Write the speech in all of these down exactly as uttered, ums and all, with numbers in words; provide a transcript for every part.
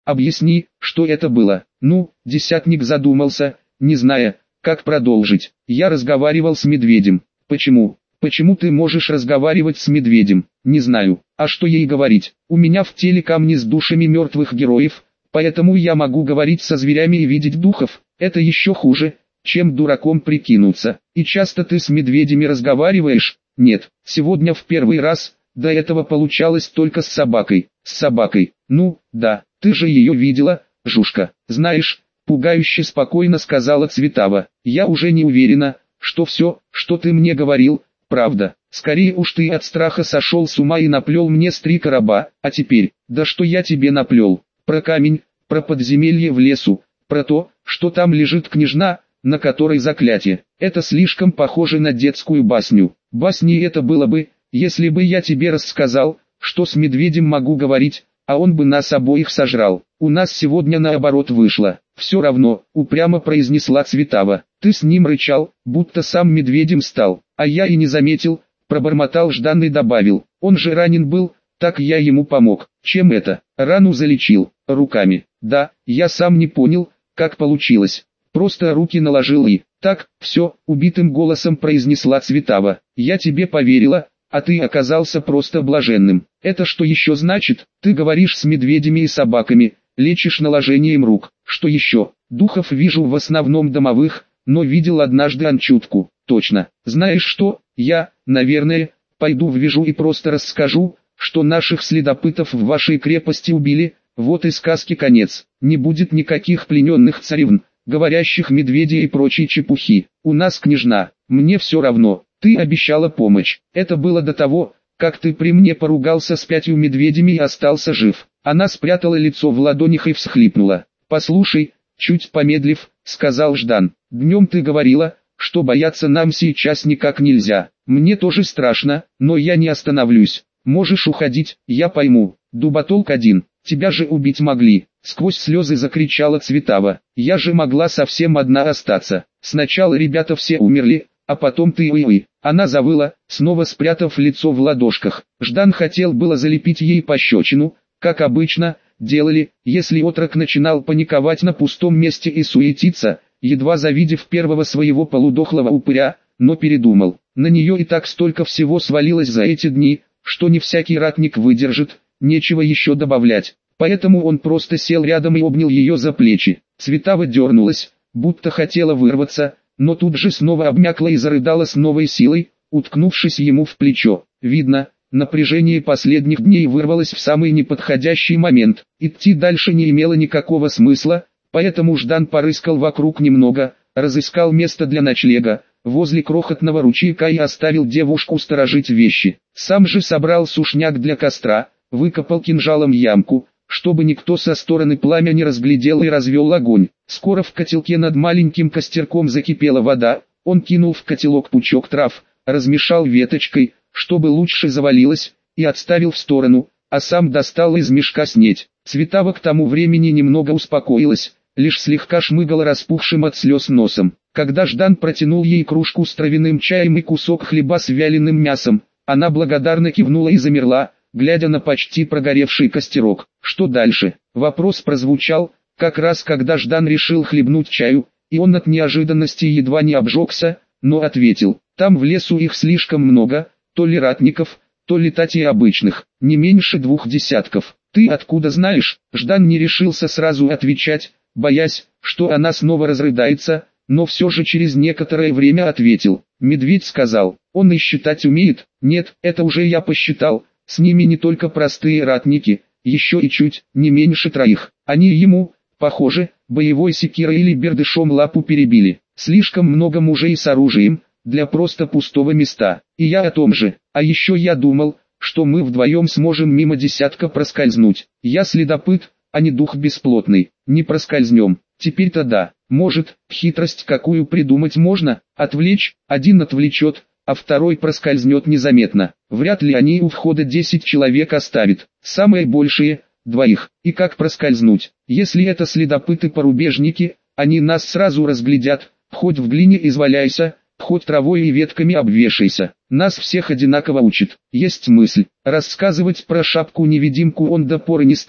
Объясни, что это было. Ну, десятник задумался, не зная, как продолжить. Я разговаривал с медведем. Почему? Почему ты можешь разговаривать с медведем? Не знаю. А что ей говорить? У меня в теле камни с душами мертвых героев, поэтому я могу говорить со зверями и видеть духов. Это еще хуже, чем дураком прикинуться. И часто ты с медведями разговариваешь? Нет, сегодня в первый раз. До этого получалось только с собакой. С собакой. Ну, да, ты же ее видела, Жушка. Знаешь, пугающе спокойно сказала Цветава. Я уже не уверена, что все, что ты мне говорил, правда. Скорее уж ты от страха сошел с ума и наплел мне с три короба. А теперь, да что я тебе наплел? Про камень, про подземелье в лесу, про то, что там лежит княжна, на которой заклятие. Это слишком похоже на детскую басню. Басней это было бы, если бы я тебе рассказал, что с медведем могу говорить, а он бы нас обоих сожрал. У нас сегодня наоборот вышло. Все равно, упрямо произнесла Цветава. Ты с ним рычал, будто сам медведем стал. А я и не заметил, пробормотал Ждан и добавил. Он же ранен был, так я ему помог. Чем это? Рану залечил. Руками. Да, я сам не понял, как получилось. Просто руки наложил и... Так, все, убитым голосом произнесла Цветава. Я тебе поверила, а ты оказался просто блаженным. Это что еще значит? Ты говоришь с медведями и собаками, лечишь наложением рук. Что еще? Духов вижу в основном домовых, но видел однажды анчутку. Точно. Знаешь что? Я, наверное, пойду в Вижу и просто расскажу, что наших следопытов в вашей крепости убили. Вот и сказки конец. Не будет никаких плененных царевн, говорящих медведей и прочей чепухи. У нас княжна. Мне все равно. Ты обещала помощь. Это было до того, как ты при мне поругался с пятью медведями и остался жив. Она спрятала лицо в ладонях и всхлипнула. Послушай, чуть помедлив, сказал Ждан. Днем ты говорила, что бояться нам сейчас никак нельзя. Мне тоже страшно, но я не остановлюсь. Можешь уходить, я пойму. Дуботолк один. Тебя же убить могли. Сквозь слезы закричала Цветава. Я же могла совсем одна остаться. Сначала ребята все умерли, а потом ты и вы. Она завыла, снова спрятав лицо в ладошках. Ждан хотел было залепить ей пощечину, как обычно делали, если отрок начинал паниковать на пустом месте и суетиться, едва завидев первого своего полудохлого упыря, но передумал. На нее и так столько всего свалилось за эти дни, что не всякий ратник выдержит, нечего еще добавлять. Поэтому он просто сел рядом и обнял ее за плечи. Цветава дернулась, будто хотела вырваться, но тут же снова обмякла и зарыдала с новой силой, уткнувшись ему в плечо. Видно, напряжение последних дней вырвалось в самый неподходящий момент. Идти дальше не имело никакого смысла, поэтому Ждан порыскал вокруг немного, разыскал место для ночлега, возле крохотного ручейка и оставил девушку сторожить вещи. Сам же собрал сушняк для костра, выкопал кинжалом ямку, чтобы никто со стороны пламя не разглядел и развел огонь. Скоро в котелке над маленьким костерком закипела вода, он кинул в котелок пучок трав, размешал веточкой, чтобы лучше завалилось, и отставил в сторону, а сам достал из мешка снедь. Цветава к тому времени немного успокоилась, лишь слегка шмыгала распухшим от слез носом. Когда Ждан протянул ей кружку с травяным чаем и кусок хлеба с вяленым мясом, она благодарно кивнула и замерла, глядя на почти прогоревший костерок. Что дальше? Вопрос прозвучал, как раз когда Ждан решил хлебнуть чаю, и он от неожиданности едва не обжегся, но ответил, там в лесу их слишком много, то ли ратников, то ли татей обычных, не меньше двух десятков. Ты откуда знаешь? Ждан не решился сразу отвечать, боясь, что она снова разрыдается, но все же через некоторое время ответил. Медведь сказал, он и считать умеет. Нет, это уже я посчитал, с ними не только простые ратники, еще и чуть, не меньше троих. Они ему, похоже, боевой секирой или бердышом лапу перебили. Слишком много мужей с оружием, для просто пустого места. И я о том же. А еще я думал, что мы вдвоем сможем мимо десятка проскользнуть. Я следопыт, а не дух бесплотный. Не проскользнем. Теперь-то да. Может, хитрость какую придумать можно? Отвлечь, один отвлечет, а второй проскользнет незаметно. Вряд ли они у входа десять человек оставят. Самые большие – двоих. И как проскользнуть? Если это следопыты-порубежники, они нас сразу разглядят. Хоть в глине изваляйся, хоть травой и ветками обвешайся. Нас всех одинаково учат. Есть мысль. Рассказывать про шапку-невидимку он до поры не стал,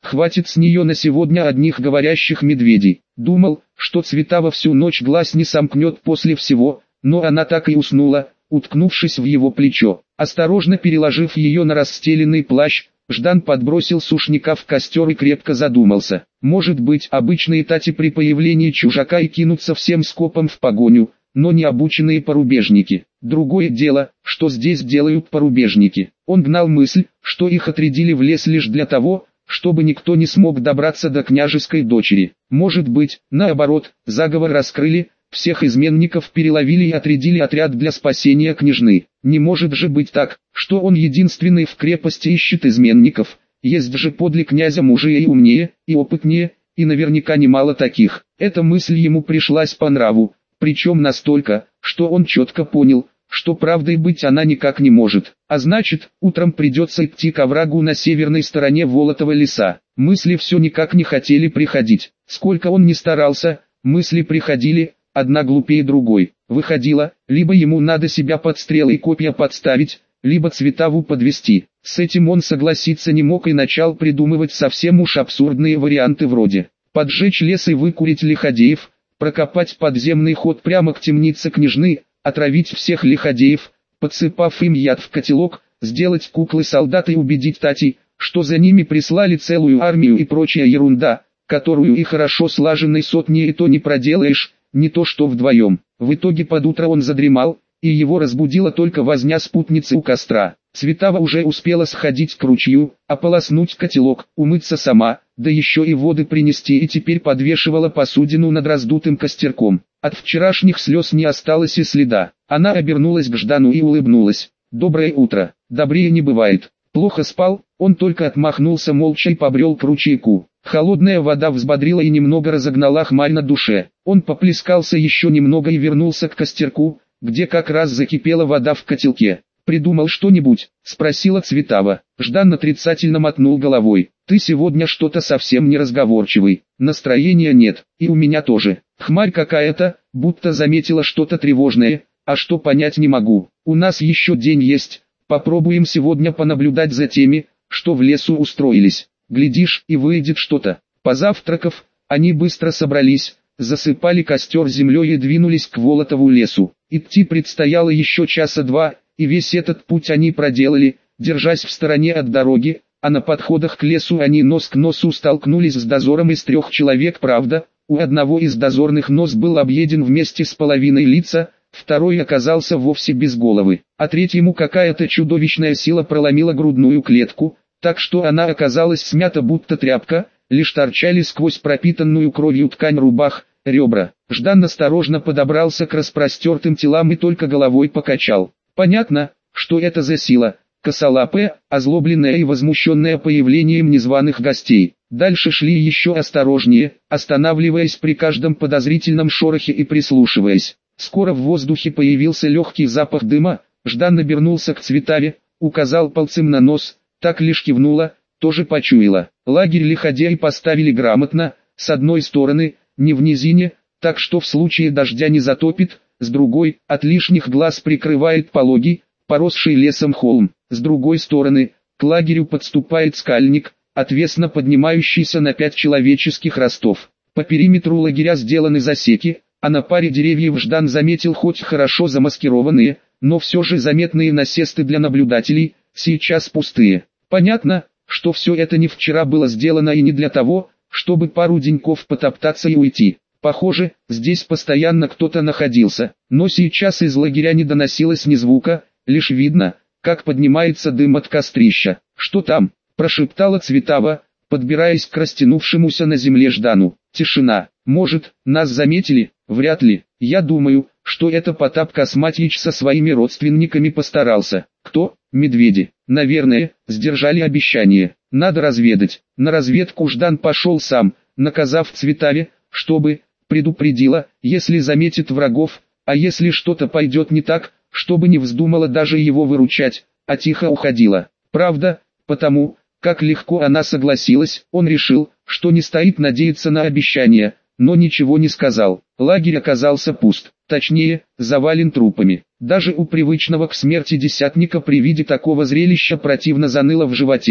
Хватит с нее на сегодня одних говорящих медведей. Думал, что Цветава всю ночь глаз не сомкнет после всего, но она так и уснула, уткнувшись в его плечо. Осторожно переложив ее на расстеленный плащ, Ждан подбросил сушняка в костер и крепко задумался. Может быть, обычные тати при появлении чужака и кинутся всем скопом в погоню, но не обученные порубежники. Другое дело, что здесь делают порубежники. Он гнал мысль, что их отрядили в лес лишь для того, чтобы никто не смог добраться до княжеской дочери. Может быть, наоборот, заговор раскрыли, всех изменников переловили и отрядили отряд для спасения княжны. Не может же быть так, что он единственный в крепости ищет изменников. Есть же подле князя мужи и умнее, и опытнее, и наверняка немало таких. Эта мысль ему пришлась по нраву, причем настолько, что он четко понял, что правдой быть она никак не может. А значит, утром придется идти к оврагу на северной стороне Волотова леса. Мысли все никак не хотели приходить. Сколько он ни старался, мысли приходили, одна глупее другой. Выходило, либо ему надо себя под стрелы и копья подставить, либо Цветаву подвести. С этим он согласиться не мог и начал придумывать совсем уж абсурдные варианты вроде поджечь лес и выкурить лиходеев, прокопать подземный ход прямо к темнице княжны, отравить всех лиходеев, подсыпав им яд в котелок, сделать куклы солдат и убедить татей, что за ними прислали целую армию и прочая ерунда, которую и хорошо слаженной сотней и то не проделаешь, не то что вдвоем. В итоге под утро он задремал, и его разбудила только возня спутницы у костра. Цветава уже успела сходить к ручью, ополоснуть котелок, умыться сама, да еще и воды принести, и теперь подвешивала посудину над раздутым костерком. От вчерашних слез не осталось и следа. Она обернулась к Ждану и улыбнулась. «Доброе утро, добрее не бывает». Плохо спал, он только отмахнулся молча и побрел к ручейку. Холодная вода взбодрила и немного разогнала хмарь на душе. Он поплескался еще немного и вернулся к костерку, где как раз закипела вода в котелке. «Придумал что-нибудь?» — спросила Цветава. Ждан отрицательно мотнул головой. «Ты сегодня что-то совсем не разговорчивый. Настроения нет, и у меня тоже. Хмарь какая-то, будто заметила что-то тревожное, а что понять не могу. У нас еще день есть, попробуем сегодня понаблюдать за теми, что в лесу устроились. Глядишь, и выйдет что-то». Позавтракав, они быстро собрались, засыпали костер землей и двинулись к Волотову лесу. Идти предстояло еще часа два, и весь этот путь они проделали, держась в стороне от дороги, а на подходах к лесу они нос к носу столкнулись с дозором из трех человек. Правда, у одного из дозорных нос был объеден вместе с половиной лица, второй оказался вовсе без головы, а третьему какая-то чудовищная сила проломила грудную клетку, так что она оказалась смята будто тряпка, лишь торчали сквозь пропитанную кровью ткань рубах, ребра. Ждан осторожно подобрался к распростертым телам и только головой покачал. Понятно, что это за сила, косолапая, озлобленная и возмущенная появлением незваных гостей. Дальше шли еще осторожнее, останавливаясь при каждом подозрительном шорохе и прислушиваясь. Скоро в воздухе появился легкий запах дыма. Ждан обернулся к Цветаве, указал пальцем на нос, так лишь кивнула, тоже почуяла. Лагерь лиходеи поставили грамотно, с одной стороны, не в низине, так что в случае дождя не затопит, с другой, от лишних глаз прикрывает пологий, поросший лесом холм. С другой стороны, к лагерю подступает скальник, отвесно поднимающийся на пять человеческих ростов. По периметру лагеря сделаны засеки, а на паре деревьев Ждан заметил хоть хорошо замаскированные, но все же заметные насесты для наблюдателей, сейчас пустые. Понятно, что все это не вчера было сделано и не для того, чтобы пару деньков потоптаться и уйти. Похоже, здесь постоянно кто-то находился, но сейчас из лагеря не доносилось ни звука, лишь видно, как поднимается дым от кострища. «Что там?» – прошептала Цветава, подбираясь к растянувшемуся на земле Ждану. Тишина. «Может, нас заметили? Вряд ли. Я думаю, что это Потап Косматьич со своими родственниками постарался. Кто? Медведи. Наверное, сдержали обещание. Надо разведать». На разведку Ждан пошел сам, наказав Цветаве, чтобы предупредила, если заметит врагов, а если что-то пойдет не так, чтобы не вздумала даже его выручать, а тихо уходила. Правда, потому, как легко она согласилась, он решил, что не стоит надеяться на обещания, но ничего не сказал. Лагерь оказался пуст, точнее, завален трупами. Даже у привычного к смерти десятника при виде такого зрелища противно заныло в животе.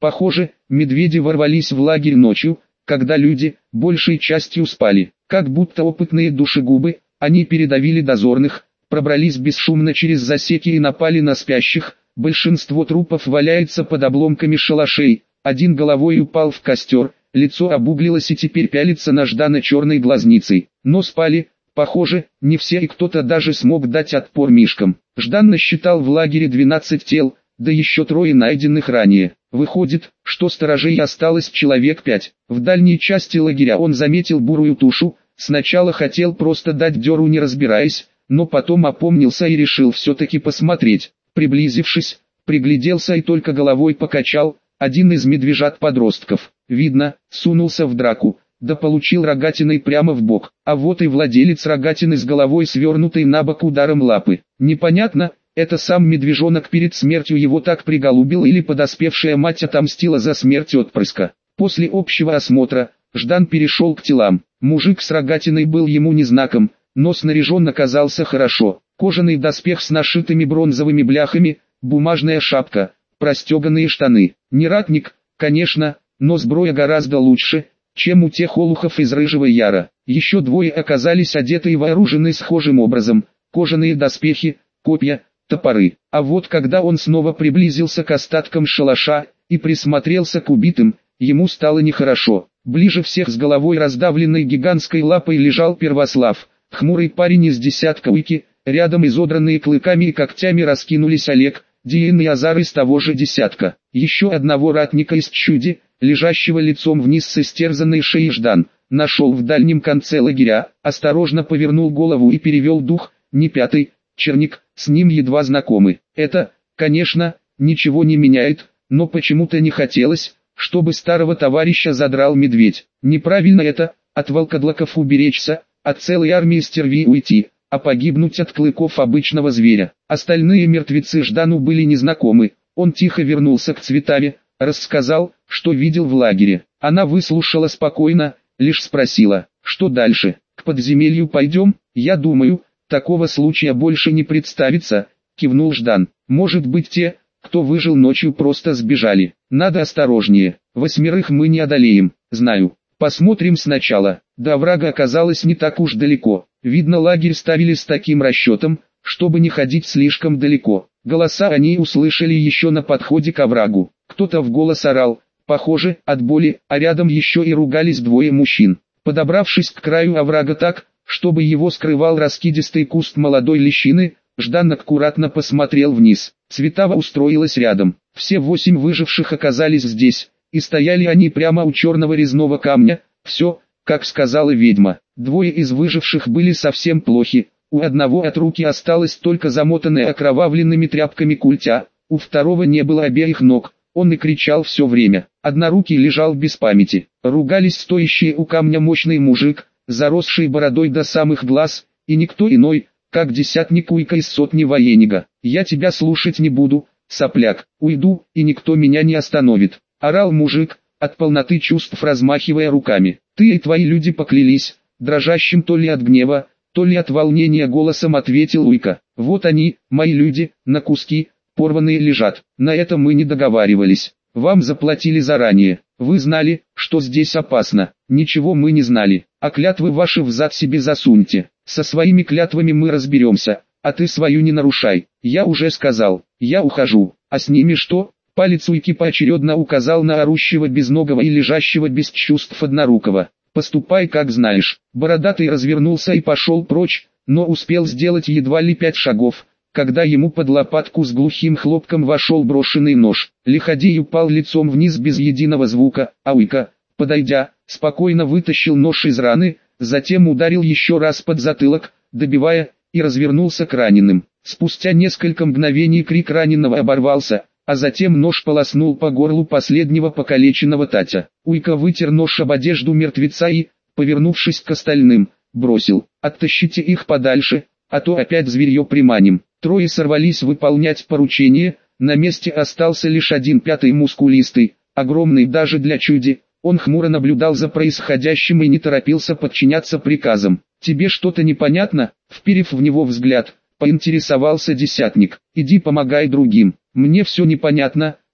Похоже, медведи ворвались в лагерь ночью, когда люди, большей частью спали. Как будто опытные душегубы, они передавили дозорных, пробрались бесшумно через засеки и напали на спящих. Большинство трупов валяется под обломками шалашей, один головой упал в костер, лицо обуглилось и теперь пялится на Ждана черной глазницей. Но спали, похоже, не все, и кто-то даже смог дать отпор мишкам. Ждан насчитал в лагере двенадцать тел, да еще трое найденных ранее. Выходит, что сторожей осталось человек пять. В дальней части лагеря он заметил бурую тушу, сначала хотел просто дать дёру не разбираясь, но потом опомнился и решил все-таки посмотреть. Приблизившись, пригляделся и только головой покачал, один из медвежат-подростков, видно, сунулся в драку, да получил рогатиной прямо в бок, а вот и владелец рогатины с головой свернутой на бок ударом лапы. Непонятно, это сам медвежонок перед смертью его так приголубил или подоспевшая мать отомстила за смерть отпрыска. После общего осмотра, Ждан перешел к телам. Мужик с рогатиной был ему не знаком, но снаряжен оказался хорошо. Кожаный доспех с нашитыми бронзовыми бляхами, бумажная шапка, простеганные штаны. Не ратник, конечно, но сброя гораздо лучше, чем у тех олухов из Рыжего Яра. Еще двое оказались одеты и вооружены схожим образом, кожаные доспехи, копья, топоры. А вот когда он снова приблизился к остаткам шалаша и присмотрелся к убитым, ему стало нехорошо. Ближе всех с головой раздавленной гигантской лапой лежал Первослав, хмурый парень из десятка Уйки, рядом изодранные клыками и когтями раскинулись Олег, Диен и Азар из того же десятка. Еще одного ратника из Чуди, лежащего лицом вниз с истерзанной шеей, Ждан нашел в дальнем конце лагеря, осторожно повернул голову и перевел дух. Не пятый, Черник, с ним едва знакомы. Это, конечно, ничего не меняет, но почему-то не хотелось, чтобы старого товарища задрал медведь. Неправильно это, от волкодлаков уберечься, от целой армии стервей уйти, а погибнуть от клыков обычного зверя. Остальные мертвецы Ждану были незнакомы. Он тихо вернулся к Цветаве, рассказал, что видел в лагере. Она выслушала спокойно, лишь спросила, что дальше. К подземелью пойдем? Я думаю, такого случая больше не представится, кивнул Ждан. Может быть, те, кто выжил ночью, просто сбежали. Надо осторожнее, восьмерых мы не одолеем. Знаю. Посмотрим сначала. До оврага оказалось не так уж далеко. Видно, лагерь ставили с таким расчетом, чтобы не ходить слишком далеко. Голоса они услышали еще на подходе к оврагу. Кто-то в голос орал, похоже, от боли, а рядом еще и ругались двое мужчин. Подобравшись к краю оврага так, чтобы его скрывал раскидистый куст молодой лещины, Ждан аккуратно посмотрел вниз. Цветава устроилась рядом. Все восемь выживших оказались здесь, и стояли они прямо у черного резного камня. Все, как сказала ведьма. Двое из выживших были совсем плохи. У одного от руки осталась только замотанная окровавленными тряпками культя, у второго не было обеих ног. Он и кричал все время. Однорукий лежал без памяти. Ругались стоящие у камня мощный мужик, заросший бородой до самых глаз, и никто иной, как десятник Уйка из сотни военнига. «Я тебя слушать не буду, сопляк, уйду, и никто меня не остановит», — орал мужик, от полноты чувств размахивая руками. «Ты и твои люди поклялись», — дрожащим то ли от гнева, то ли от волнения голосом ответил Уйка. «Вот они, мои люди, на куски, порванные лежат. На это мы не договаривались. Вам заплатили заранее. Вы знали, что здесь опасно. Ничего мы не знали. А клятвы ваши взад себе засуньте. Со своими клятвами мы разберемся, а ты свою не нарушай. Я уже сказал, я ухожу. А с ними что?» Палец Уйки поочередно указал на орущего безногого и лежащего без чувств однорукого. «Поступай как знаешь». Бородатый развернулся и пошел прочь, но успел сделать едва ли пять шагов, когда ему под лопатку с глухим хлопком вошел брошенный нож. Лиходей упал лицом вниз без единого звука, а Уйка, подойдя, спокойно вытащил нож из раны, затем ударил еще раз под затылок, добивая, и развернулся к раненым. Спустя несколько мгновений крик раненого оборвался, а затем нож полоснул по горлу последнего покалеченного Татя. Уйка вытер нож об одежду мертвеца и, повернувшись к остальным, бросил: «Оттащите их подальше, а то опять зверье приманим». Трое сорвались выполнять поручение, на месте остался лишь один пятый мускулистый, огромный даже для чуди. Он хмуро наблюдал за происходящим и не торопился подчиняться приказам. «Тебе что-то непонятно?» Вперев в него взгляд, поинтересовался десятник. «Иди помогай другим». «Мне все непонятно»,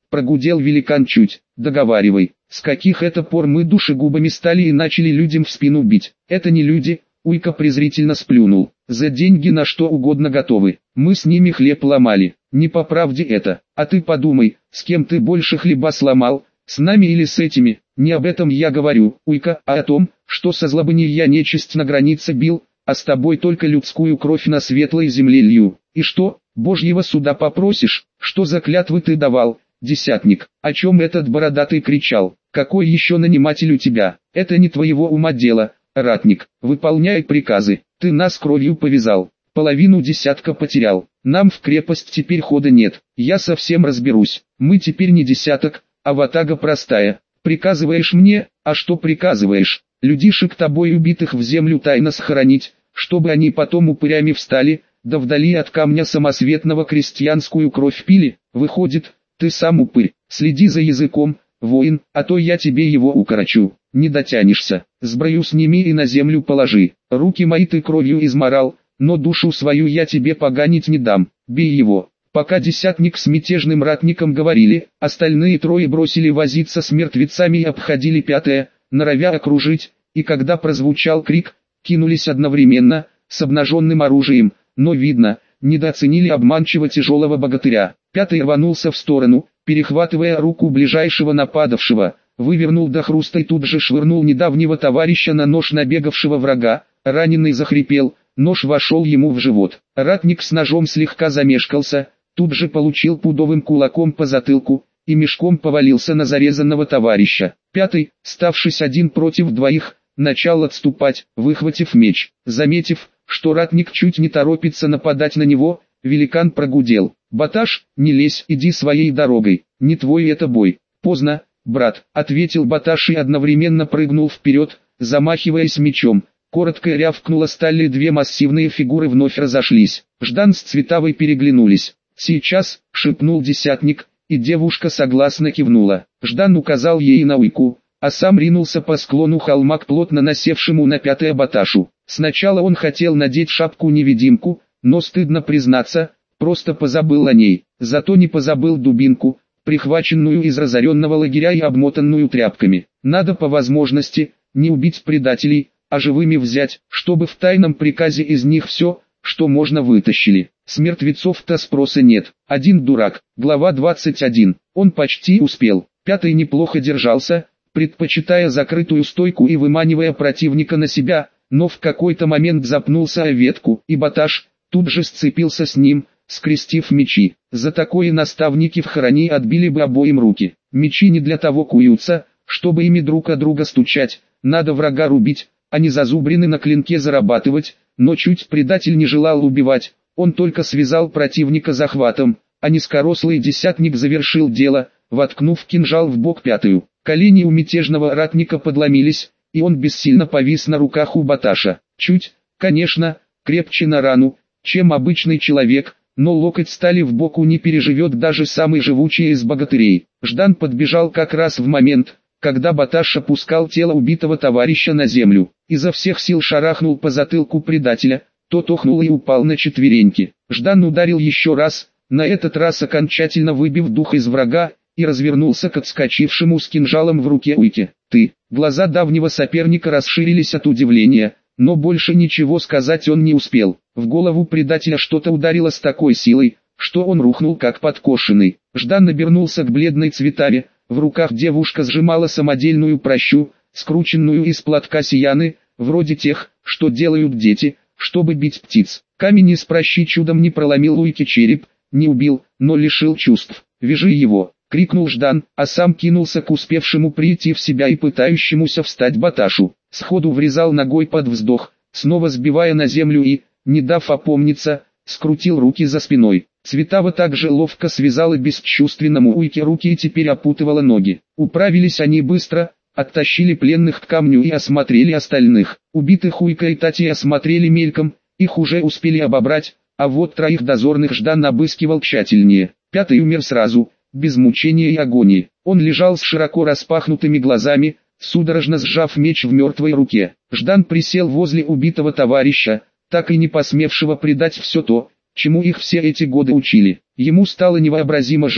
Прогудел великан чуть. Договаривай. С каких это пор мы душегубами стали и начали людям в спину бить? Это не люди. Уйка презрительно сплюнул. За деньги на что угодно готовы. Мы с ними хлеб ломали. Не по правде это. А ты подумай, с кем ты больше хлеба сломал, с нами или с этими? Не об этом я говорю, Уйка, а о том, что со злобыней я нечисть на границе бил, а с тобой только людскую кровь на светлой земле лью. И что, Божьего суда попросишь? Что за клятвы ты давал, десятник? О чем этот бородатый кричал? Какой еще наниматель у тебя? Это не твоего ума дело, ратник. Выполняй приказы. Ты нас кровью повязал. Половину десятка потерял. Нам в крепость теперь хода нет. Я совсем разберусь. Мы теперь не десяток, а ватага простая. Приказываешь мне, а что приказываешь? Людишек тобой убитых в землю тайно схоронить, чтобы они потом упырями встали, да вдали от камня самосветного крестьянскую кровь пили. Выходит, ты сам упырь. Следи за языком, воин, а то я тебе его укорочу. Не дотянешься. Сброю сними и на землю положи. Руки мои ты кровью изморал, но душу свою я тебе поганить не дам. Бей его. Пока десятник с мятежным ратником говорили, остальные трое бросили возиться с мертвецами и обходили пятое, норовя окружить, и когда прозвучал крик, кинулись одновременно, с обнаженным оружием, но видно, недооценили обманчиво тяжелого богатыря. Пятый рванулся в сторону, перехватывая руку ближайшего нападавшего, вывернул до хруста и тут же швырнул недавнего товарища на нож набегавшего врага. Раненый захрипел, нож вошел ему в живот. Ратник с ножом слегка замешкался, тут же получил пудовым кулаком по затылку и мешком повалился на зарезанного товарища. Пятый, ставшись один против двоих, начал отступать, выхватив меч. Заметив, что ратник чуть не торопится нападать на него, великан прогудел: «Баташ, не лезь, иди своей дорогой, не твой это бой». «Поздно, брат», — ответил Баташ и одновременно прыгнул вперед, замахиваясь мечом. Коротко рявкнула сталь, и две массивные фигуры вновь разошлись. Ждан с Цветавой переглянулись. «Сейчас», — шепнул десятник, и девушка согласно кивнула. Ждан указал ей на Уйку, а сам ринулся по склону холма к плотно насевшему на пятое Баташу. Сначала он хотел надеть шапку-невидимку, но, стыдно признаться, просто позабыл о ней. Зато не позабыл дубинку, прихваченную из разоренного лагеря и обмотанную тряпками. Надо по возможности не убить предателей, а живыми взять, чтобы в тайном приказе из них все, что можно, вытащили. С мертвецов-то спроса нет. Один дурак. Глава двадцать один. Он почти успел. Пятый неплохо держался, предпочитая закрытую стойку и выманивая противника на себя, но в какой-то момент запнулся о ветку, и Баташ тут же сцепился с ним, скрестив мечи. За такое наставники в хране отбили бы обоим руки. Мечи не для того куются, чтобы ими друг о друга стучать, надо врага рубить, а не зазубрины на клинке зарабатывать. Но чуть предатель не желал убивать, он только связал противника захватом, а низкорослый десятник завершил дело, воткнув кинжал в бок Пятую. Колени у мятежного ратника подломились, и он бессильно повис на руках у Баташа. Чуть, конечно, крепче на рану, чем обычный человек, но локоть стали в боку не переживет даже самый живучий из богатырей. Ждан подбежал как раз в момент, когда Баташ опускал тело убитого товарища на землю. Изо всех сил шарахнул по затылку предателя, тот охнул и упал на четвереньки. Ждан ударил еще раз, на этот раз окончательно выбив дух из врага, и развернулся к отскочившему с кинжалом в руке Уйке. «Ты!» Глаза давнего соперника расширились от удивления, но больше ничего сказать он не успел. В голову предателя что-то ударило с такой силой, что он рухнул как подкошенный. Ждан обернулся к бледной Цветаве, в руках девушка сжимала самодельную пращу, скрученную из платка сияны, вроде тех, что делают дети, чтобы бить птиц. Камень из пращи чудом не проломил Уйке череп, не убил, но лишил чувств. «Вяжи его!» — крикнул Ждан, а сам кинулся к успевшему прийти в себя и пытающемуся встать Баташу. Сходу врезал ногой под вздох, снова сбивая на землю и, не дав опомниться, скрутил руки за спиной. Цветава также ловко связала бесчувственному Уйке руки и теперь опутывала ноги. Управились они быстро, оттащили пленных к камню и осмотрели остальных. Убитых Уйка и Тати осмотрели мельком, их уже успели обобрать, а вот троих дозорных Ждан обыскивал тщательнее. Пятый умер сразу, без мучения и агонии. Он лежал с широко распахнутыми глазами, судорожно сжав меч в мертвой руке. Ждан присел возле убитого товарища, так и не посмевшего предать все то, чему их все эти годы учили. Ему стало невообразимо жаль,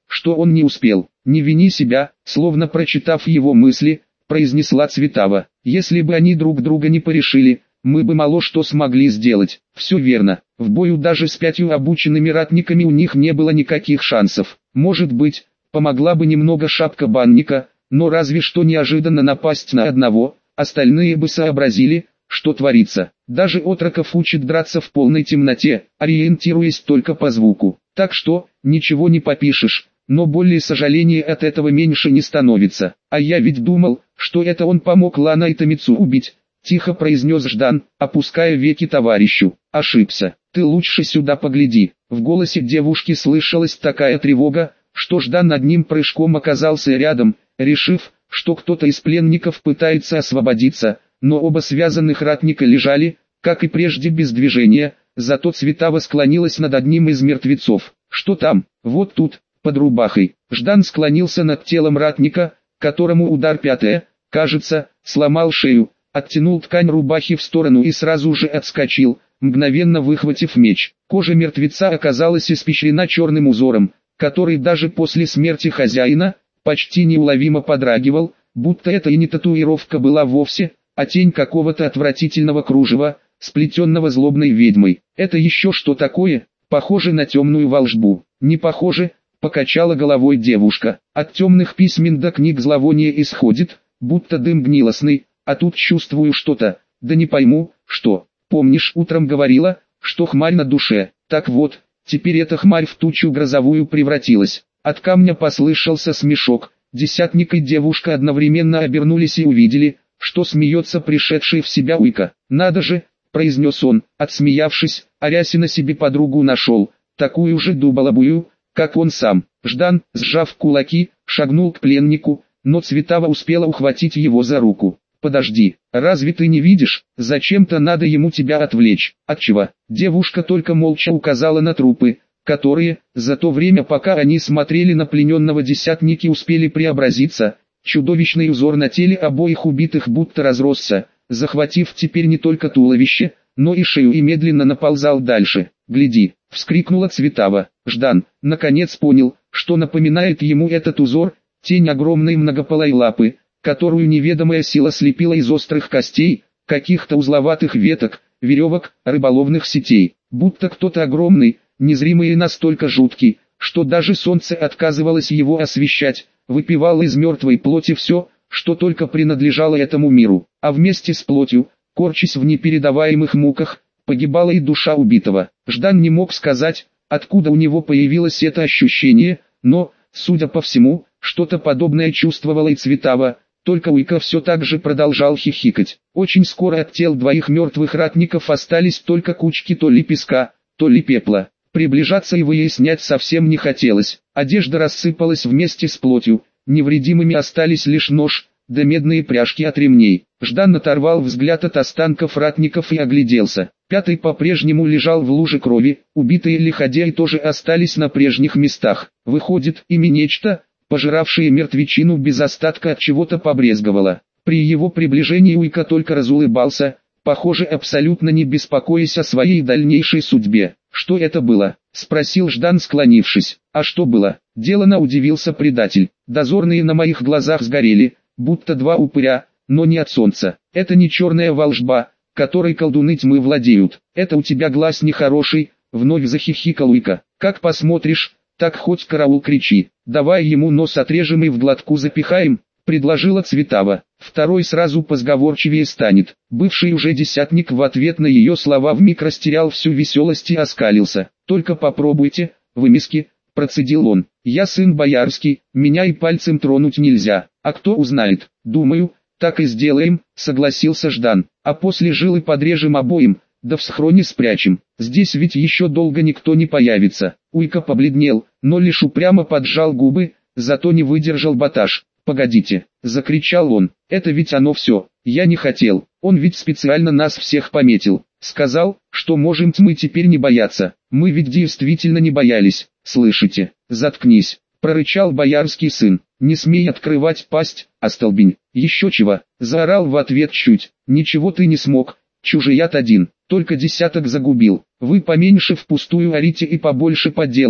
что он не успел. «Не вини себя», словно прочитав его мысли, произнесла Цветава. «Если бы они друг друга не порешили, мы бы мало что смогли сделать». Все верно, в бою даже с пятью обученными ратниками у них не было никаких шансов. Может быть, помогла бы немного шапка банника, но разве что неожиданно напасть на одного, остальные бы сообразили, что творится. Даже отроков учат драться в полной темноте, ориентируясь только по звуку. Так что, ничего не попишешь, но более сожаления от этого меньше не становится. А я ведь думал, что это он помог Лана и Томицу убить, тихо произнес Ждан, опуская веки товарищу. Ошибся, ты лучше сюда погляди. В голосе девушки слышалась такая тревога, что Ждан одним прыжком оказался рядом, решив, что кто-то из пленников пытается освободиться, но оба связанных ратника лежали, как и прежде, без движения, зато Цветава склонилась над одним из мертвецов. Что там? Вот тут, под рубахой. Ждан склонился над телом ратника, которому удар пятая, кажется, сломал шею, оттянул ткань рубахи в сторону и сразу же отскочил, мгновенно выхватив меч. Кожа мертвеца оказалась испещрена черным узором, который даже после смерти хозяина почти неуловимо подрагивал, будто это и не татуировка была вовсе, а тень какого-то отвратительного кружева, сплетенного злобной ведьмой. Это еще что такое? Похоже на темную волшбу. Не похоже, покачала головой девушка. От темных письмен до книг зловоние исходит, будто дым гнилостный, а тут чувствую что-то, да не пойму, что. Помнишь, утром говорила, что хмарь на душе? Так вот, теперь эта хмарь в тучу грозовую превратилась. От камня послышался смешок. Десятник и девушка одновременно обернулись и увидели, что смеется пришедший в себя Уйка. «Надо же», — произнес он, отсмеявшись, Арясина себе подругу нашел, такую же дуболобую, как он сам. Ждан, сжав кулаки, шагнул к пленнику, но Цветава успела ухватить его за руку. «Подожди, разве ты не видишь, зачем-то надо ему тебя отвлечь?» «Отчего?» Девушка только молча указала на трупы, которые, за то время пока они смотрели на плененного десятники, успели преобразиться. Чудовищный узор на теле обоих убитых будто разросся, захватив теперь не только туловище, но и шею, и медленно наползал дальше. «Гляди!» — вскрикнула Цветава. Ждан, наконец, понял, что напоминает ему этот узор, тень огромной многополой лапы, которую неведомая сила слепила из острых костей, каких-то узловатых веток, веревок, рыболовных сетей. Будто кто-то огромный, незримый и настолько жуткий, что даже солнце отказывалось его освещать, выпивал из мертвой плоти все, что только принадлежало этому миру, а вместе с плотью, корчась в непередаваемых муках, погибала и душа убитого. Ждан не мог сказать, откуда у него появилось это ощущение, но, судя по всему, что-то подобное чувствовала и Цветава, только Уйка все так же продолжал хихикать. Очень скоро от тел двоих мертвых ратников остались только кучки то ли песка, то ли пепла. Приближаться и выяснять совсем не хотелось. Одежда рассыпалась вместе с плотью, невредимыми остались лишь нож, да медные пряжки от ремней. Ждан оторвал взгляд от останков ратников и огляделся. Пятый по-прежнему лежал в луже крови, убитые лиходеи тоже остались на прежних местах. Выходит, ими нечто, пожиравшее мертвечину без остатка, от чего-то побрезговало. При его приближении Уйка только разулыбался, похоже, абсолютно не беспокоясь о своей дальнейшей судьбе. «Что это было?» — спросил Ждан, склонившись. «А что было?» — делано удивился предатель. «Дозорные на моих глазах сгорели, будто два упыря, но не от солнца. Это не черная волшба, которой колдуны тьмы владеют. Это у тебя глаз нехороший», — вновь захихикал Уйка. «Как посмотришь, так хоть караул кричи. Давай ему нос отрежем и в глотку запихаем», — предложила Цветава. «Второй сразу позговорчивее станет». Бывший уже десятник в ответ на ее слова вмиг растерял всю веселость и оскалился. «Только попробуйте, вымески», — процедил он. «Я сын боярский, меня и пальцем тронуть нельзя. А кто узнает?» «Думаю, так и сделаем», — согласился Ждан. «А после жилы подрежем обоим, да в схроне спрячем. Здесь ведь еще долго никто не появится». Уйка побледнел, но лишь упрямо поджал губы, зато не выдержал Баташ. «Погодите», — закричал он, — «это ведь оно все. Я не хотел, он ведь специально нас всех пометил. Сказал, что можем мы теперь не бояться. Мы ведь действительно не боялись, слышите?» «Заткнись», — прорычал боярский сын. «Не смей открывать пасть, остолбень». «Еще чего», — заорал в ответ чуть. «Ничего ты не смог, чужият один, только десяток загубил. Вы поменьше впустую орите и побольше по делу», —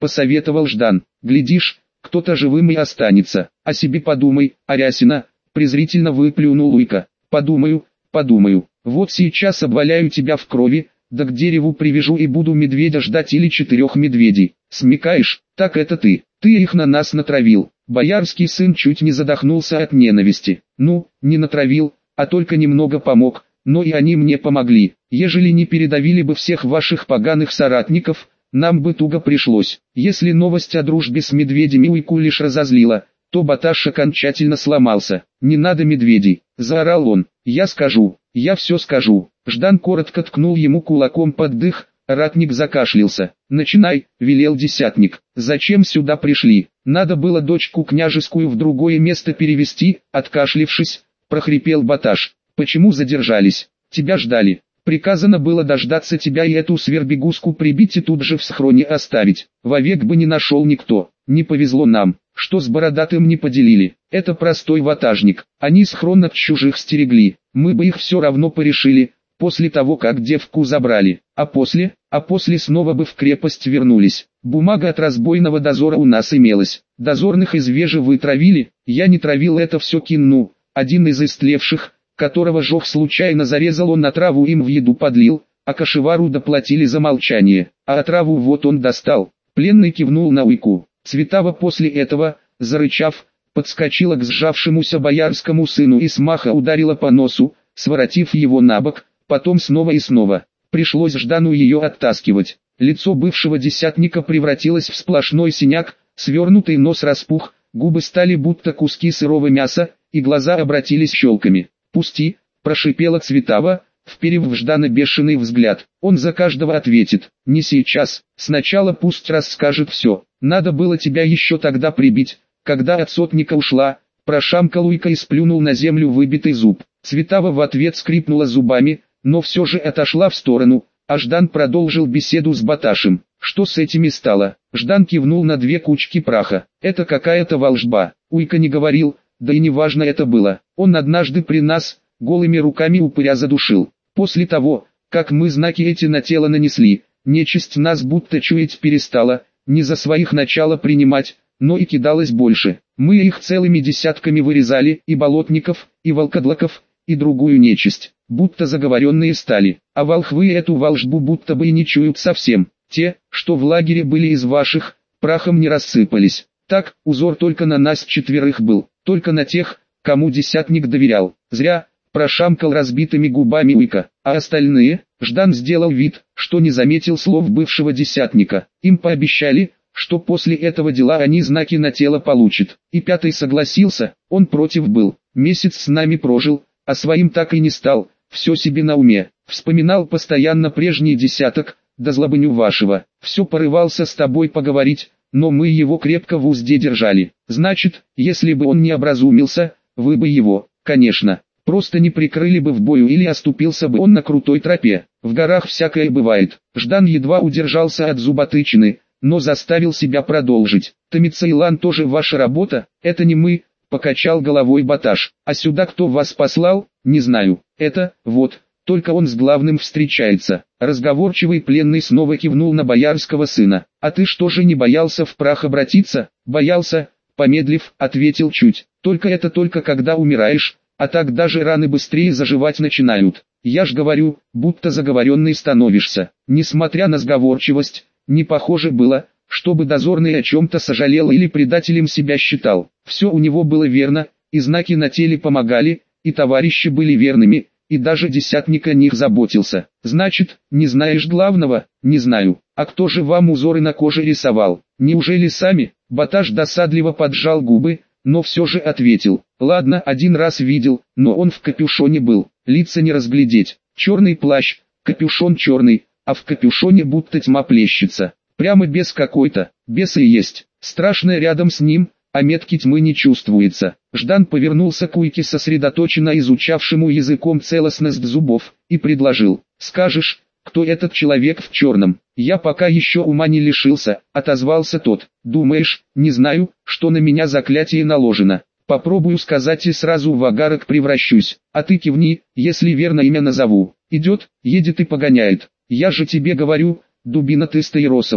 посоветовал Ждан. Глядишь, кто-то живым и останется. О себе подумай, Арясина, презрительно выплюнул Уйка. Подумаю, подумаю. Вот сейчас обваляю тебя в крови, да к дереву привяжу и буду медведя ждать или четырех медведей. Смекаешь? Так это ты. Ты их на нас натравил. Боярский сын чуть не задохнулся от ненависти. Ну, не натравил, а только немного помог, но и они мне помогли. Ежели не передавили бы всех ваших поганых соратников, нам бы туго пришлось. Если новость о дружбе с медведями Уйку лишь разозлила, то Баташ окончательно сломался. «Не надо медведей», — заорал он. «Я скажу, я все скажу». Ждан коротко ткнул ему кулаком под дых, ратник закашлялся. «Начинай», — велел десятник. «Зачем сюда пришли? Надо было дочку княжескую в другое место перевести», — откашлившись, прохрипел Баташ. «Почему задержались? Тебя ждали. Приказано было дождаться тебя и эту свербегуску прибить и тут же в схроне оставить. Вовек бы не нашел никто. Не повезло нам, что с бородатым не поделили. Это простой ватажник. Они схрон от чужих стерегли. Мы бы их все равно порешили, после того как девку забрали. А после, а после снова бы в крепость вернулись. Бумага от разбойного дозора у нас имелась. Дозорных из Вежи вы травили, я не травил, это все Кинну. Один из истлевших, которого Жох случайно зарезал, он на траву им в еду подлил, а Кашевару доплатили за молчание. А отраву вот он достал. Пленный кивнул на Уйку. Цветава после этого, зарычав, подскочила к сжавшемуся боярскому сыну и с маха ударила по носу, своротив его на бок, потом снова и снова. Пришлось Ждану ее оттаскивать. Лицо бывшего десятника превратилось в сплошной синяк, свернутый нос распух, губы стали будто куски сырого мяса, и глаза обратились щелками. «Пусти», – прошипела Цветава, вперев в Ждана бешеный взгляд. «Он за каждого ответит. Не сейчас. Сначала пусть расскажет все. Надо было тебя еще тогда прибить, когда от сотника ушла», – прошамкал Уйка и сплюнул на землю выбитый зуб. Цветава в ответ скрипнула зубами, но все же отошла в сторону, а Ждан продолжил беседу с Баташем. «Что с этими стало?» Ждан кивнул на две кучки праха. «Это какая-то волжба. Уйка не говорил, да и неважно это было. Он однажды при нас, голыми руками упыря задушил. После того, как мы знаки эти на тело нанесли, нечисть нас будто чуять перестала, не за своих начала принимать, но и кидалась больше. Мы их целыми десятками вырезали, и болотников, и волкодлаков, и другую нечисть, будто заговоренные стали. А волхвы эту волжбу будто бы и не чуют совсем. Те, что в лагере были из ваших, прахом не рассыпались. Так, узор только на нас четверых был, только на тех, кому десятник доверял. Зря, прошамкал разбитыми губами Уйка. А остальные? Ждан сделал вид, что не заметил слов бывшего десятника. Им пообещали, что после этого дела они знаки на тело получат. И пятый согласился, он против был. Месяц с нами прожил, а своим так и не стал, все себе на уме. Вспоминал постоянно прежний десяток, да злобыню вашего. Все порывался с тобой поговорить, но мы его крепко в узде держали. Значит, если бы он не образумился, вы бы его, конечно, просто не прикрыли бы в бою или оступился бы он на крутой тропе. В горах всякое бывает. Ждан едва удержался от зуботычины, но заставил себя продолжить. Тамицейлан тоже ваша работа? Это не мы, покачал головой Баташ. А сюда кто вас послал? Не знаю. Это, вот, только он с главным встречается. Разговорчивый пленный снова кивнул на боярского сына. А ты что же не боялся в прах обратиться? Боялся, помедлив, ответил чуть. Только это только когда умираешь, а так даже раны быстрее заживать начинают. Я ж говорю, будто заговоренный становишься. Несмотря на сговорчивость, не похоже было, чтобы дозорный о чем-то сожалел или предателем себя считал. Все у него было верно, и знаки на теле помогали, и товарищи были верными, и даже десятник о них заботился. Значит, не знаешь главного? Не знаю. А кто же вам узоры на коже рисовал? Неужели сами? Баташ досадливо поджал губы, но все же ответил. Ладно, один раз видел, но он в капюшоне был, лица не разглядеть. Черный плащ, капюшон черный, а в капюшоне будто тьма плещется. Прямо без какой-то, беса и есть. Страшное рядом с ним, а метки тьмы не чувствуется. Ждан повернулся к Уйке, сосредоточенно изучавшему языком целостность зубов, и предложил. «Скажешь, кто этот человек в черном?» «Я пока еще ума не лишился», — отозвался тот. «Думаешь, не знаю, что на меня заклятие наложено? Попробую сказать и сразу в агарок превращусь, а ты кивни, если верно имя назову. Идет, едет и погоняет. Я же тебе говорю, дубина ты стаиросовая».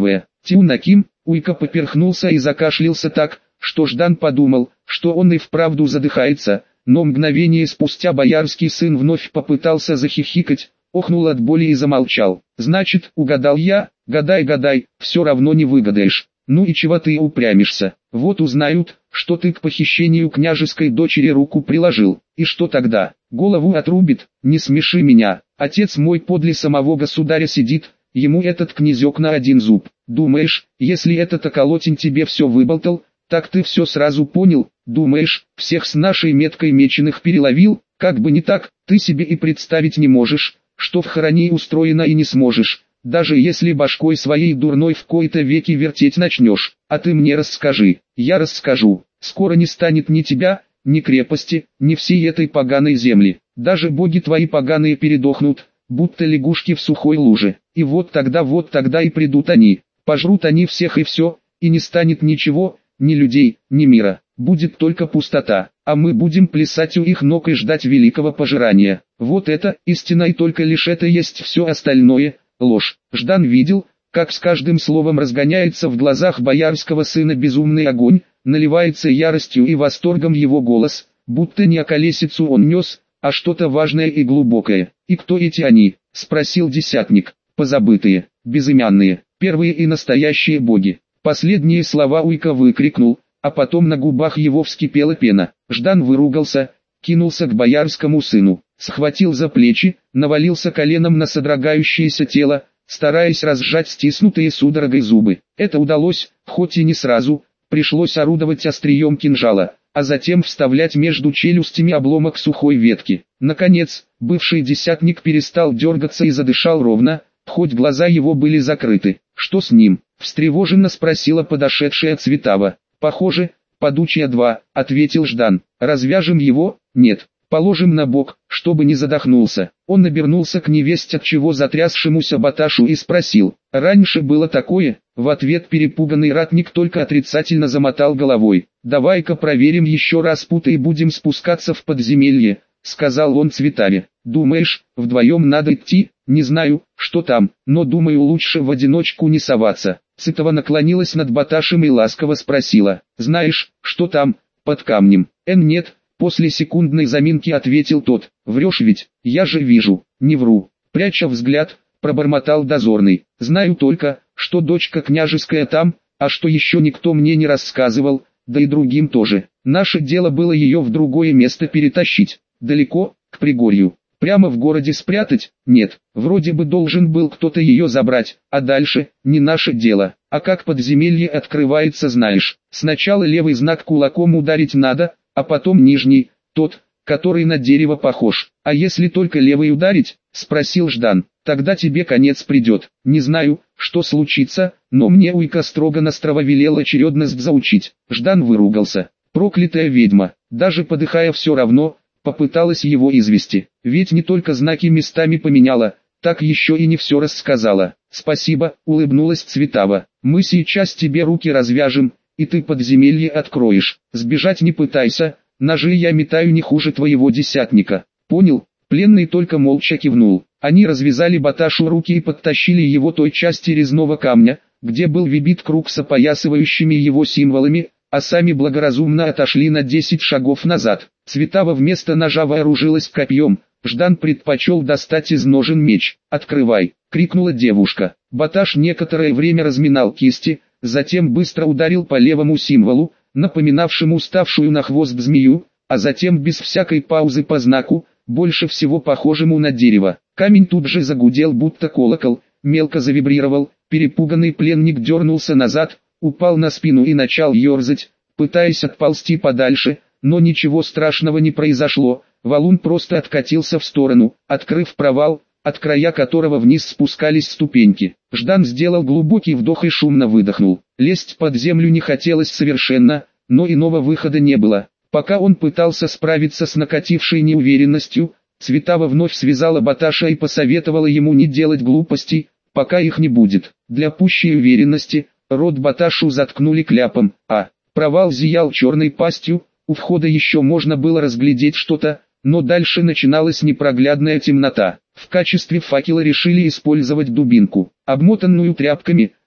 Тюнаким, Уйка поперхнулся и закашлялся так, что Ждан подумал, что он и вправду задыхается, но мгновение спустя боярский сын вновь попытался захихикать, охнул от боли и замолчал. «Значит, угадал я, гадай, гадай, все равно не выгадаешь. Ну и чего ты упрямишься? Вот узнают, что ты к похищению княжеской дочери руку приложил, и что тогда? Голову отрубит, не смеши меня, отец мой подле самого государя сидит, ему этот князек на один зуб. Думаешь, если этот околотень тебе все выболтал, так ты все сразу понял? Думаешь, всех с нашей меткой меченых переловил? Как бы не так, ты себе и представить не можешь, что в хороне устроено и не сможешь, даже если башкой своей дурной в кои-то веки вертеть начнешь. А ты мне расскажи, я расскажу, скоро не станет ни тебя, ни крепости, ни всей этой поганой земли, даже боги твои поганые передохнут, будто лягушки в сухой луже, и вот тогда вот тогда и придут они, пожрут они всех и все, и не станет ничего, ни людей, ни мира, будет только пустота, а мы будем плясать у их ног и ждать великого пожирания. Вот это истина, и только лишь это есть, все остальное – ложь. Ждан видел, как с каждым словом разгоняется в глазах боярского сына безумный огонь, наливается яростью и восторгом его голос, будто не околесицу он нес, а что-то важное и глубокое. «И кто эти они?» – спросил десятник. «Позабытые, безымянные, первые и настоящие боги». Последние слова Уйка выкрикнул, а потом на губах его вскипела пена. Ждан выругался, кинулся к боярскому сыну, схватил за плечи, навалился коленом на содрогающееся тело, стараясь разжать стиснутые судорогой зубы. Это удалось, хоть и не сразу, пришлось орудовать острием кинжала, а затем вставлять между челюстями обломок сухой ветки. Наконец, бывший десятник перестал дергаться и задышал ровно, хоть глаза его были закрыты. «Что с ним?» — встревоженно спросила подошедшая Цветава. «Похоже, подучья два», — ответил Ждан. «Развяжем его?» «Нет, положим на бок, чтобы не задохнулся». Он обернулся к невесть от чего затрясшемуся Баташу и спросил. «Раньше было такое?» В ответ перепуганный ратник только отрицательно замотал головой. «Давай-ка проверим еще раз путы и будем спускаться в подземелье», — сказал он Цветаве. «Думаешь, вдвоем надо идти? Не знаю, что там, но думаю, лучше в одиночку не соваться». Цветава наклонилась над Баташем и ласково спросила. «Знаешь, что там, под камнем?» «Эн нет», после секундной заминки ответил тот. «Врешь ведь, я же вижу». «Не вру», пряча взгляд, пробормотал дозорный. «Знаю только, что дочка княжеская там, а что еще никто мне не рассказывал, да и другим тоже. Наше дело было ее в другое место перетащить. Далеко, к Пригорью. Прямо в городе спрятать? Нет, вроде бы должен был кто-то ее забрать, а дальше, не наше дело. А как подземелье открывается, знаешь. Сначала левый знак кулаком ударить надо, а потом нижний, тот, который на дерево похож. А если только левый ударить, спросил Ждан, тогда тебе конец придет. Не знаю, что случится, но мне Уйка строго-настрого велел очередность заучить. Ждан выругался. Проклятая ведьма, даже подыхая все равно, попыталась его извести, ведь не только знаки местами поменяла, так еще и не все рассказала. «Спасибо», — улыбнулась Цветава, — «мы сейчас тебе руки развяжем, и ты подземелье откроешь. Сбежать не пытайся, ножи я метаю не хуже твоего десятника». «Понял», — пленный только молча кивнул. Они развязали Баташу руки и подтащили его той части резного камня, где был выбит круг с опоясывающими его символами, а сами благоразумно отошли на десять шагов назад. Цветава вместо ножа вооружилась копьем, Ждан предпочел достать из ножен меч. «Открывай!» — крикнула девушка. Баташ некоторое время разминал кисти, затем быстро ударил по левому символу, напоминавшему ставшую на хвост змею, а затем без всякой паузы по знаку, больше всего похожему на дерево. Камень тут же загудел, будто колокол, мелко завибрировал, перепуганный пленник дернулся назад, упал на спину и начал ерзать, пытаясь отползти подальше, но ничего страшного не произошло, валун просто откатился в сторону, открыв провал, от края которого вниз спускались ступеньки. Ждан сделал глубокий вдох и шумно выдохнул. Лезть под землю не хотелось совершенно, но иного выхода не было. Пока он пытался справиться с накатившей неуверенностью, Цветава вновь связала Баташа и посоветовала ему не делать глупостей, пока их не будет. Для пущей уверенности, рот Баташу заткнули кляпом, а провал зиял черной пастью, у входа еще можно было разглядеть что-то, но дальше начиналась непроглядная темнота. В качестве факела решили использовать дубинку, обмотанную тряпками,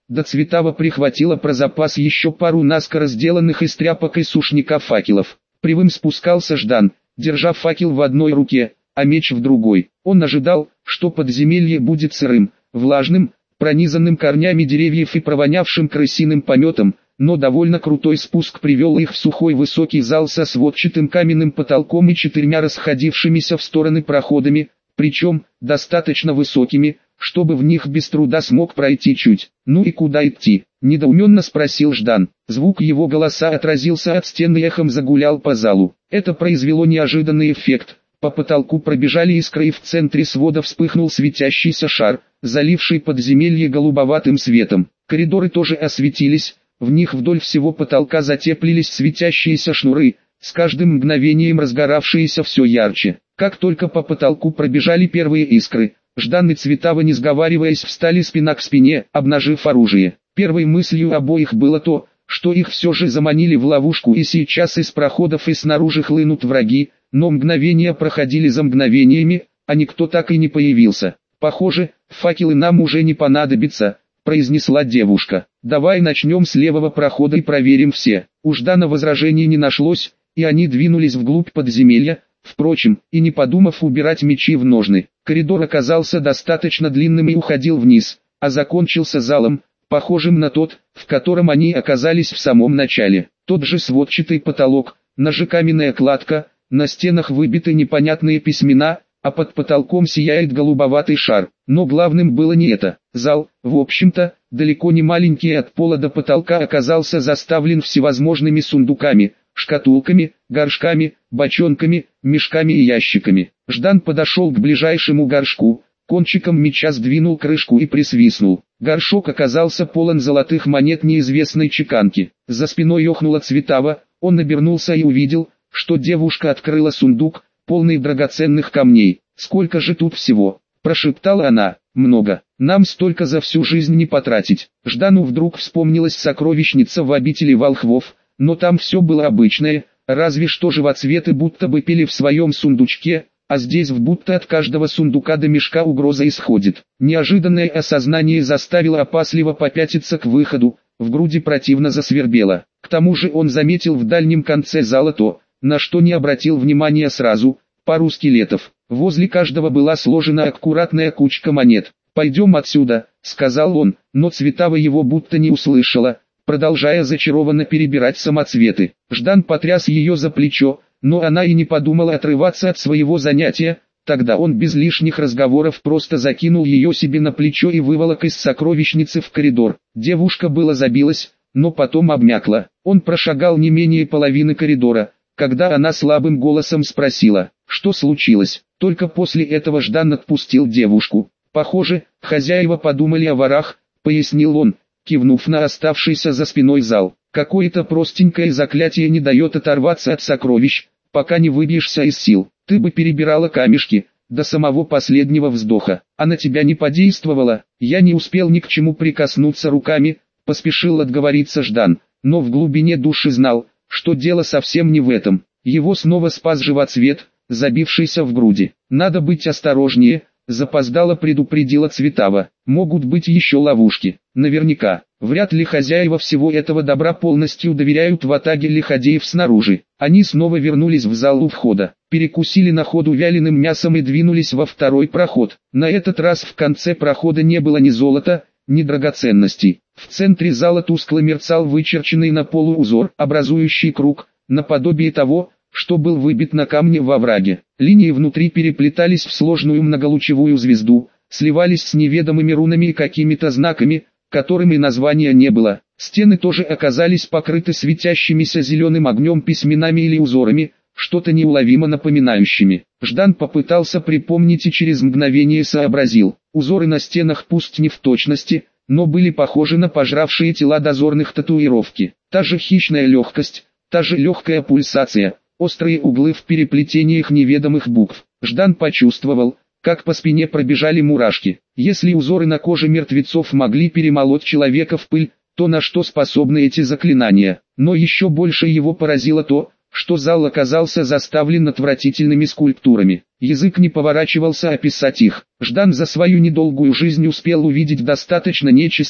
До Цветава прихватила про запас еще пару наскоро сделанных из тряпок и сушняка факелов. Привым спускался Ждан, держа факел в одной руке, а меч в другой. Он ожидал, что подземелье будет сырым, влажным, пронизанным корнями деревьев и провонявшим крысиным пометом, но довольно крутой спуск привел их в сухой высокий зал со сводчатым каменным потолком и четырьмя расходившимися в стороны проходами, причем достаточно высокими, чтобы в них без труда смог пройти чуть. «Ну и куда идти?» – недоуменно спросил Ждан. Звук его голоса отразился от стены и эхом загулял по залу. Это произвело неожиданный эффект. По потолку пробежали искры и в центре свода вспыхнул светящийся шар, заливший подземелье голубоватым светом. Коридоры тоже осветились, в них вдоль всего потолка затеплились светящиеся шнуры, с каждым мгновением разгоравшиеся все ярче. Как только по потолку пробежали первые искры, Ждан и Цветава, не сговариваясь, встали спина к спине, обнажив оружие. Первой мыслью обоих было то, что их все же заманили в ловушку и сейчас из проходов и снаружи хлынут враги, но мгновения проходили за мгновениями, а никто так и не появился. «Похоже, факелы нам уже не понадобятся», — произнесла девушка. «Давай начнем с левого прохода и проверим все». У Ждана возражений не нашлось, и они двинулись вглубь подземелья, впрочем, и не подумав убирать мечи в ножны. Коридор оказался достаточно длинным и уходил вниз, а закончился залом, похожим на тот, в котором они оказались в самом начале. Тот же сводчатый потолок, ножекаменная кладка, на стенах выбиты непонятные письмена, а под потолком сияет голубоватый шар. Но главным было не это. Зал, в общем-то, далеко не маленький, от пола до потолка оказался заставлен всевозможными сундуками, шкатулками, горшками, бочонками, мешками и ящиками. Ждан подошел к ближайшему горшку, кончиком меча сдвинул крышку и присвистнул. Горшок оказался полон золотых монет неизвестной чеканки. За спиной охнула Цветава, он обернулся и увидел, что девушка открыла сундук, полный драгоценных камней. «Сколько же тут всего?» – прошептала она. «Много. Нам столько за всю жизнь не потратить». Ждану вдруг вспомнилась сокровищница в обители волхвов, но там все было обычное, разве что живоцветы будто бы пили в своем сундучке, а здесь в будто от каждого сундука до мешка угроза исходит. Неожиданное осознание заставило опасливо попятиться к выходу, в груди противно засвербело. К тому же он заметил в дальнем конце зала то, на что не обратил внимания сразу, пару скелетов. Возле каждого была сложена аккуратная кучка монет. «Пойдем отсюда», — сказал он, но Цветава его будто не услышала, продолжая зачарованно перебирать самоцветы. Ждан потряс ее за плечо, но она и не подумала отрываться от своего занятия. Тогда он без лишних разговоров просто закинул ее себе на плечо и выволок из сокровищницы в коридор. Девушка было забилась, но потом обмякла. Он прошагал не менее половины коридора, когда она слабым голосом спросила, что случилось. Только после этого Ждан отпустил девушку. «Похоже, хозяева подумали о ворах», — пояснил он, кивнув на оставшийся за спиной зал. «Какое-то простенькое заклятие не дает оторваться от сокровищ, пока не выбьешься из сил. Ты бы перебирала камешки, до самого последнего вздоха, а на тебя не подействовало». «Я не успел ни к чему прикоснуться руками», — поспешил отговориться Ждан, но в глубине души знал, что дело совсем не в этом. Его снова спас живоцвет, забившийся в груди. «Надо быть осторожнее», — запоздало предупредила Цветава. «Могут быть еще ловушки. Наверняка. Вряд ли хозяева всего этого добра полностью доверяют ватаге лиходеев снаружи». Они снова вернулись в зал у входа, перекусили на ходу вяленым мясом и двинулись во второй проход. На этот раз в конце прохода не было ни золота, ни драгоценностей. В центре зала тускло мерцал вычерченный на полу узор, образующий круг, наподобие того, что был выбит на камне во враге. Линии внутри переплетались в сложную многолучевую звезду, сливались с неведомыми рунами и какими-то знаками, которым и названия не было. Стены тоже оказались покрыты светящимися зеленым огнем письменами или узорами, что-то неуловимо напоминающими. Ждан попытался припомнить и через мгновение сообразил. Узоры на стенах пусть не в точности, но были похожи на пожравшие тела дозорных татуировки. Та же хищная легкость, та же легкая пульсация, острые углы в переплетениях неведомых букв. Ждан почувствовал, как по спине пробежали мурашки. Если узоры на коже мертвецов могли перемолоть человека в пыль, то на что способны эти заклинания? Но еще больше его поразило то, что зал оказался заставлен отвратительными скульптурами. Язык не поворачивался описать их. Ждан за свою недолгую жизнь успел увидеть достаточно нечисти,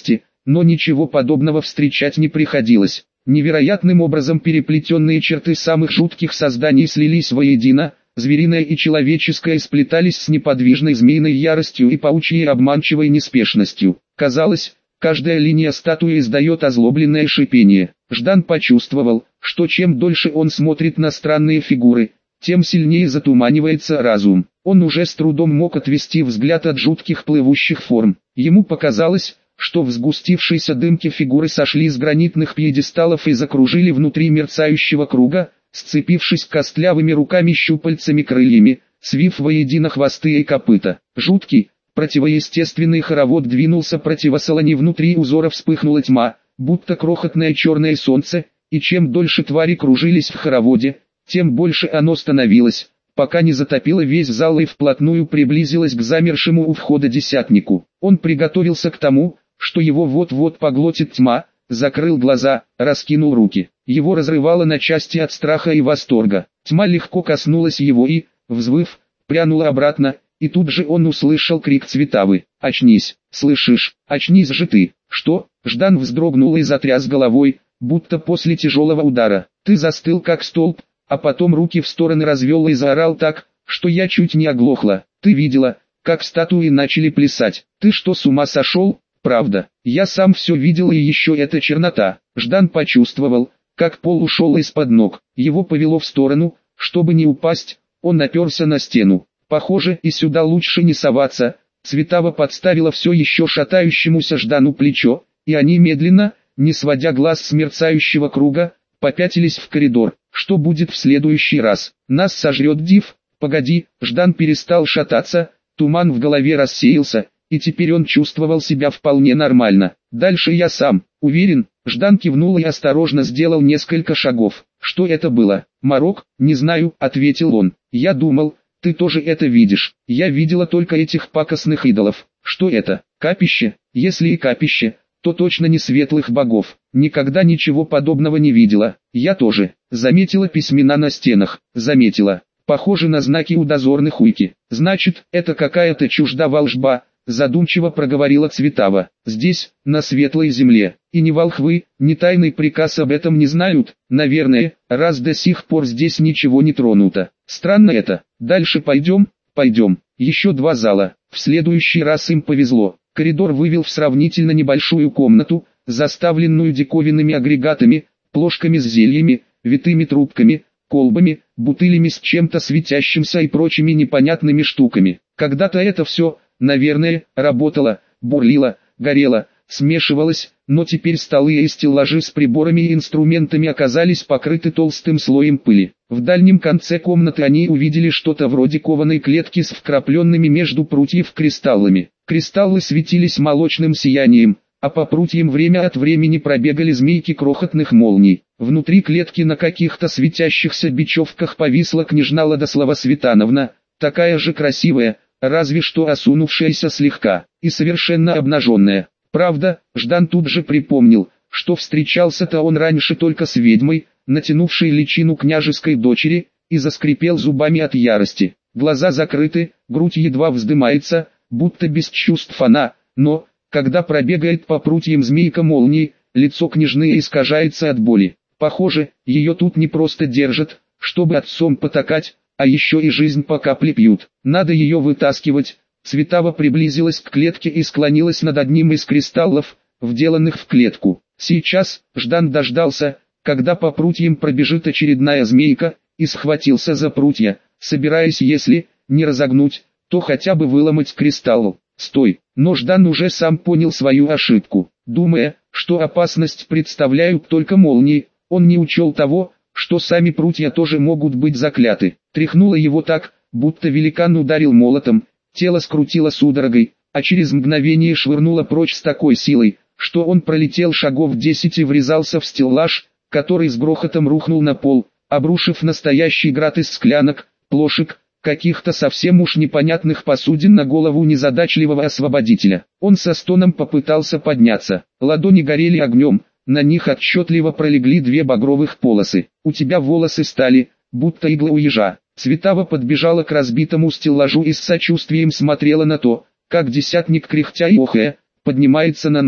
но ничего подобного встречать не приходилось. Невероятным образом переплетенные черты самых жутких созданий слились воедино, звериное и человеческое сплетались с неподвижной змеиной яростью и паучьей обманчивой неспешностью. Казалось, каждая линия статуи издает озлобленное шипение. Ждан почувствовал, что чем дольше он смотрит на странные фигуры, тем сильнее затуманивается разум. Он уже с трудом мог отвести взгляд от жутких плывущих форм. Ему показалось, что в сгустившейся дымке фигуры сошли с гранитных пьедесталов и закружили внутри мерцающего круга, сцепившись костлявыми руками-щупальцами-крыльями, свив воедино хвосты и копыта. Жуткий, противоестественный хоровод двинулся противосолони, внутри узора вспыхнула тьма, будто крохотное черное солнце, и чем дольше твари кружились в хороводе, тем больше оно становилось, пока не затопило весь зал и вплотную приблизилось к замершему у входа десятнику. Он приготовился к тому, что его вот-вот поглотит тьма, закрыл глаза, раскинул руки. Его разрывало на части от страха и восторга. Тьма легко коснулась его и, взвыв, прянула обратно, и тут же он услышал крик Цветавы. «Очнись, слышишь, очнись же ты!» «Что?» Ждан вздрогнул и затряс головой, будто после тяжелого удара. «Ты застыл как столб, а потом руки в стороны развел и заорал так, что я чуть не оглохла. Ты видела, как статуи начали плясать? Ты что, с ума сошел?» «Правда, я сам все видел, и еще эта чернота». Ждан почувствовал, как пол ушел из-под ног. Его повело в сторону, чтобы не упасть, он наперся на стену. Похоже, и сюда лучше не соваться. Цветава подставила все еще шатающемуся Ждану плечо, и они медленно, не сводя глаз с мерцающего круга, попятились в коридор. Что будет в следующий раз? Нас сожрет Див? Погоди, Ждан перестал шататься, туман в голове рассеялся, и теперь он чувствовал себя вполне нормально. Дальше я сам, уверен. Ждан кивнул и осторожно сделал несколько шагов. Что это было? Марок? Не знаю, ответил он. Я думал, ты тоже это видишь. Я видела только этих пакостных идолов. Что это? Капище? Если и капище, то точно не светлых богов. Никогда ничего подобного не видела. Я тоже. Заметила письмена на стенах. Заметила. Похоже на знаки у дозорных уйки. Значит, это какая-то чужда волжба, задумчиво проговорила Цветава. Здесь, на светлой земле, и ни волхвы, ни тайный приказ об этом не знают, наверное, раз до сих пор здесь ничего не тронуто. Странно это. Дальше пойдем, пойдем. Еще два зала. В следующий раз им повезло. Коридор вывел в сравнительно небольшую комнату, заставленную диковинными агрегатами, плошками с зельями, витыми трубками, колбами, бутылями с чем-то светящимся и прочими непонятными штуками. Когда-то это все, наверное, работало, бурлило, горело, смешивалось, но теперь столы и стеллажи с приборами и инструментами оказались покрыты толстым слоем пыли. В дальнем конце комнаты они увидели что-то вроде кованой клетки с вкрапленными между прутьев кристаллами. Кристаллы светились молочным сиянием, а по прутьям время от времени пробегали змейки крохотных молний. Внутри клетки на каких-то светящихся бечевках повисла княжна Ладослава Светановна, такая же красивая, разве что осунувшаяся слегка, и совершенно обнаженная. Правда, Ждан тут же припомнил, что встречался-то он раньше только с ведьмой, натянувшей личину княжеской дочери, и заскрипел зубами от ярости. Глаза закрыты, грудь едва вздымается, будто без чувств она, но, когда пробегает по прутьям змейка молнии, лицо княжны искажается от боли. Похоже, ее тут не просто держат, чтобы отцом потакать, а еще и жизнь по капле пьют. Надо ее вытаскивать. Цветава приблизилась к клетке и склонилась над одним из кристаллов, вделанных в клетку. Сейчас Ждан дождался, когда по прутьям пробежит очередная змейка, и схватился за прутья, собираясь, если не разогнуть, то хотя бы выломать кристалл. Стой! Но Ждан уже сам понял свою ошибку. Думая, что опасность представляют только молнии, он не учел того, что сами прутья тоже могут быть закляты. Тряхнуло его так, будто великан ударил молотом, тело скрутило судорогой, а через мгновение швырнуло прочь с такой силой, что он пролетел шагов десять и врезался в стеллаж, который с грохотом рухнул на пол, обрушив настоящий град из склянок, плошек, каких-то совсем уж непонятных посудин на голову незадачливого освободителя. Он со стоном попытался подняться, ладони горели огнем, на них отчетливо пролегли две багровых полосы. «У тебя волосы стали, будто иглы у ежа». Цветава подбежала к разбитому стеллажу и с сочувствием смотрела на то, как десятник, кряхтя и охая, поднимается на ноги.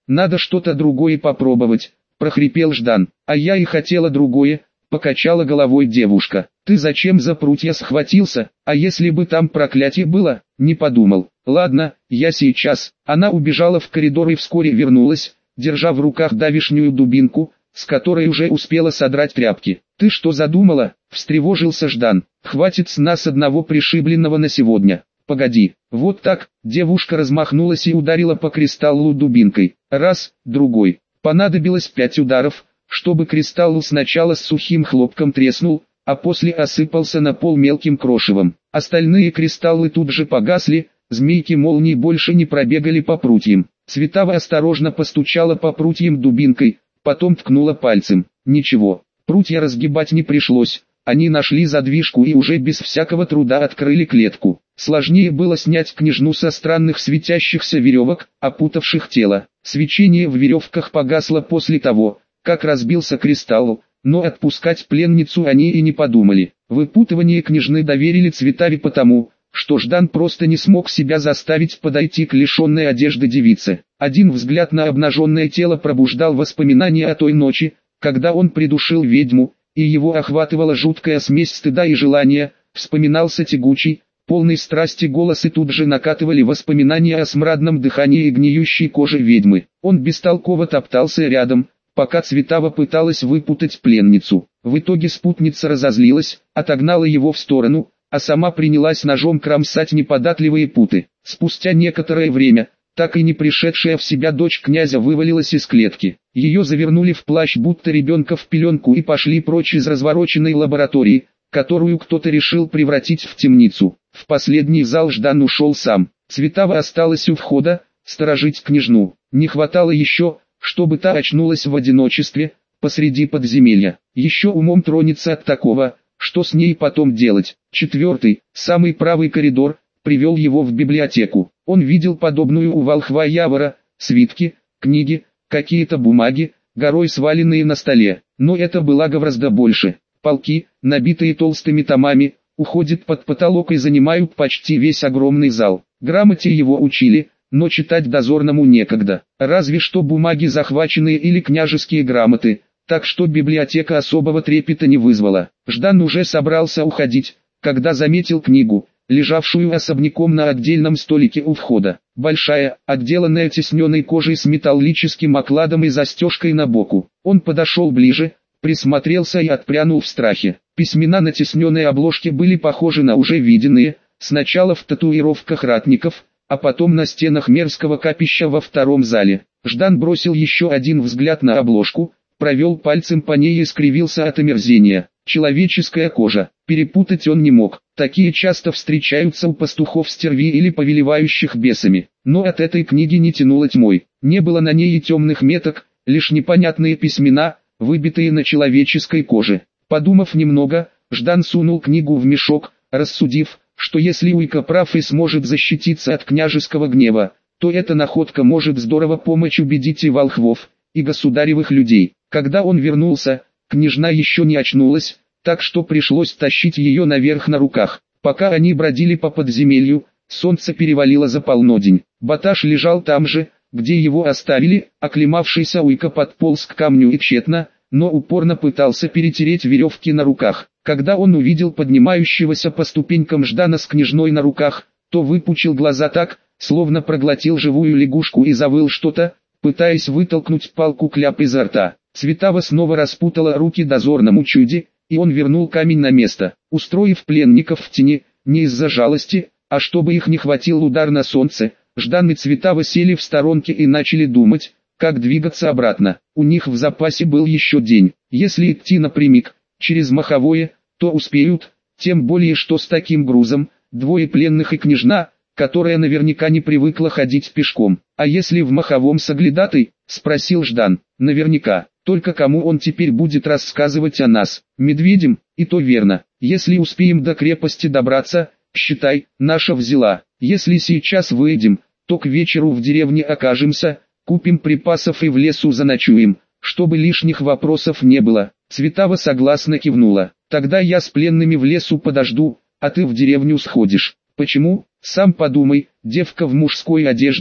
надо что-то другое попробовать, прохрипел Ждан. А я и хотела другое, покачала головой девушка. Ты зачем за прутья схватился, а если бы там проклятие было, не подумал. Ладно, я сейчас. Она убежала в коридор и вскоре вернулась, держа в руках давишнюю дубинку, с которой уже успела содрать тряпки. Ты что задумала? Встревожился Ждан. Хватит с нас одного пришибленного на сегодня. Погоди, вот так, девушка размахнулась и ударила по кристаллу дубинкой. Раз, другой. Понадобилось пять ударов, чтобы кристалл сначала с сухим хлопком треснул, а после осыпался на пол мелким крошевом. Остальные кристаллы тут же погасли, змейки молний больше не пробегали по прутьям. Цветава осторожно постучала по прутьям дубинкой, потом ткнула пальцем. Ничего, прутья разгибать не пришлось, они нашли задвижку и уже без всякого труда открыли клетку. Сложнее было снять княжну со странных светящихся веревок, опутавших тело. Свечение в веревках погасло после того, как разбился кристалл, но отпускать пленницу они и не подумали. Выпутывание княжны доверили Цветаве потому, что Ждан просто не смог себя заставить подойти к лишенной одежды девице. Один взгляд на обнаженное тело пробуждал воспоминания о той ночи, когда он придушил ведьму, и его охватывала жуткая смесь стыда и желания, вспоминался тягучий, полный страсти голос и тут же накатывали воспоминания о смрадном дыхании и гниющей коже ведьмы. Он бестолково топтался рядом, пока Цветава пыталась выпутать пленницу. В итоге спутница разозлилась, отогнала его в сторону, а сама принялась ножом кромсать неподатливые путы. Спустя некоторое время, так и не пришедшая в себя дочь князя вывалилась из клетки. Ее завернули в плащ будто ребенка в пеленку и пошли прочь из развороченной лаборатории, которую кто-то решил превратить в темницу. В последний зал Ждан ушел сам. Цветава осталась у входа, сторожить княжну. Не хватало еще, чтобы та очнулась в одиночестве, посреди подземелья. Еще умом тронется от такого, что с ней потом делать. Четвертый, самый правый коридор, привел его в библиотеку. Он видел подобную у волхва Явора, свитки, книги, какие-то бумаги, горой сваленные на столе. Но это было гораздо больше. Полки, набитые толстыми томами, уходят под потолок и занимают почти весь огромный зал. Грамоте его учили, но читать дозорному некогда. Разве что бумаги захваченные или княжеские грамоты, так что библиотека особого трепета не вызвала. Ждан уже собрался уходить, когда заметил книгу, лежавшую особняком на отдельном столике у входа. Большая, отделанная тисненной кожей с металлическим окладом и застежкой на боку. Он подошел ближе, присмотрелся и отпрянул в страхе. Письмена на тисненной обложке были похожи на уже виденные, сначала в татуировках ратников, а потом на стенах мерзкого капища во втором зале. Ждан бросил еще один взгляд на обложку, провел пальцем по ней и скривился от омерзения. Человеческая кожа. Перепутать он не мог. Такие часто встречаются у пастухов стерви или повелевающих бесами. Но от этой книги не тянуло тьмой. Не было на ней и темных меток, лишь непонятные письмена, выбитые на человеческой коже. Подумав немного, Ждан сунул книгу в мешок, рассудив, что если Уйка прав и сможет защититься от княжеского гнева, то эта находка может здорово помочь убедить и волхвов, и государевых людей. Когда он вернулся, княжна еще не очнулась, так что пришлось тащить ее наверх на руках. Пока они бродили по подземелью, солнце перевалило за полнодень. Баташ лежал там же, где его оставили, оклемавшийся Уйка подполз к камню и тщетно, но упорно пытался перетереть веревки на руках. Когда он увидел поднимающегося по ступенькам Ждана с княжной на руках, то выпучил глаза так, словно проглотил живую лягушку и завыл что-то, пытаясь вытолкнуть палку-кляп изо рта. Цветава снова распутала руки дозорному чуде, и он вернул камень на место, устроив пленников в тени, не из-за жалости, а чтобы их не хватил удар на солнце. Ждан и Цветава сели в сторонке и начали думать, как двигаться обратно. У них в запасе был еще день. Если идти напрямик, через Маховое, то успеют, тем более что с таким грузом, двое пленных и княжна, которая наверняка не привыкла ходить пешком. А если в Маховом соглядатай, спросил Ждан. Наверняка, только кому он теперь будет рассказывать о нас? Медведям? И то верно. Если успеем до крепости добраться, считай, наша взяла. Если сейчас выйдем, то к вечеру в деревне окажемся, купим припасов и в лесу заночуем, чтобы лишних вопросов не было. Цветава согласно кивнула. Тогда я с пленными в лесу подожду, а ты в деревню сходишь. Почему? Сам подумай, девка в мужской одежде,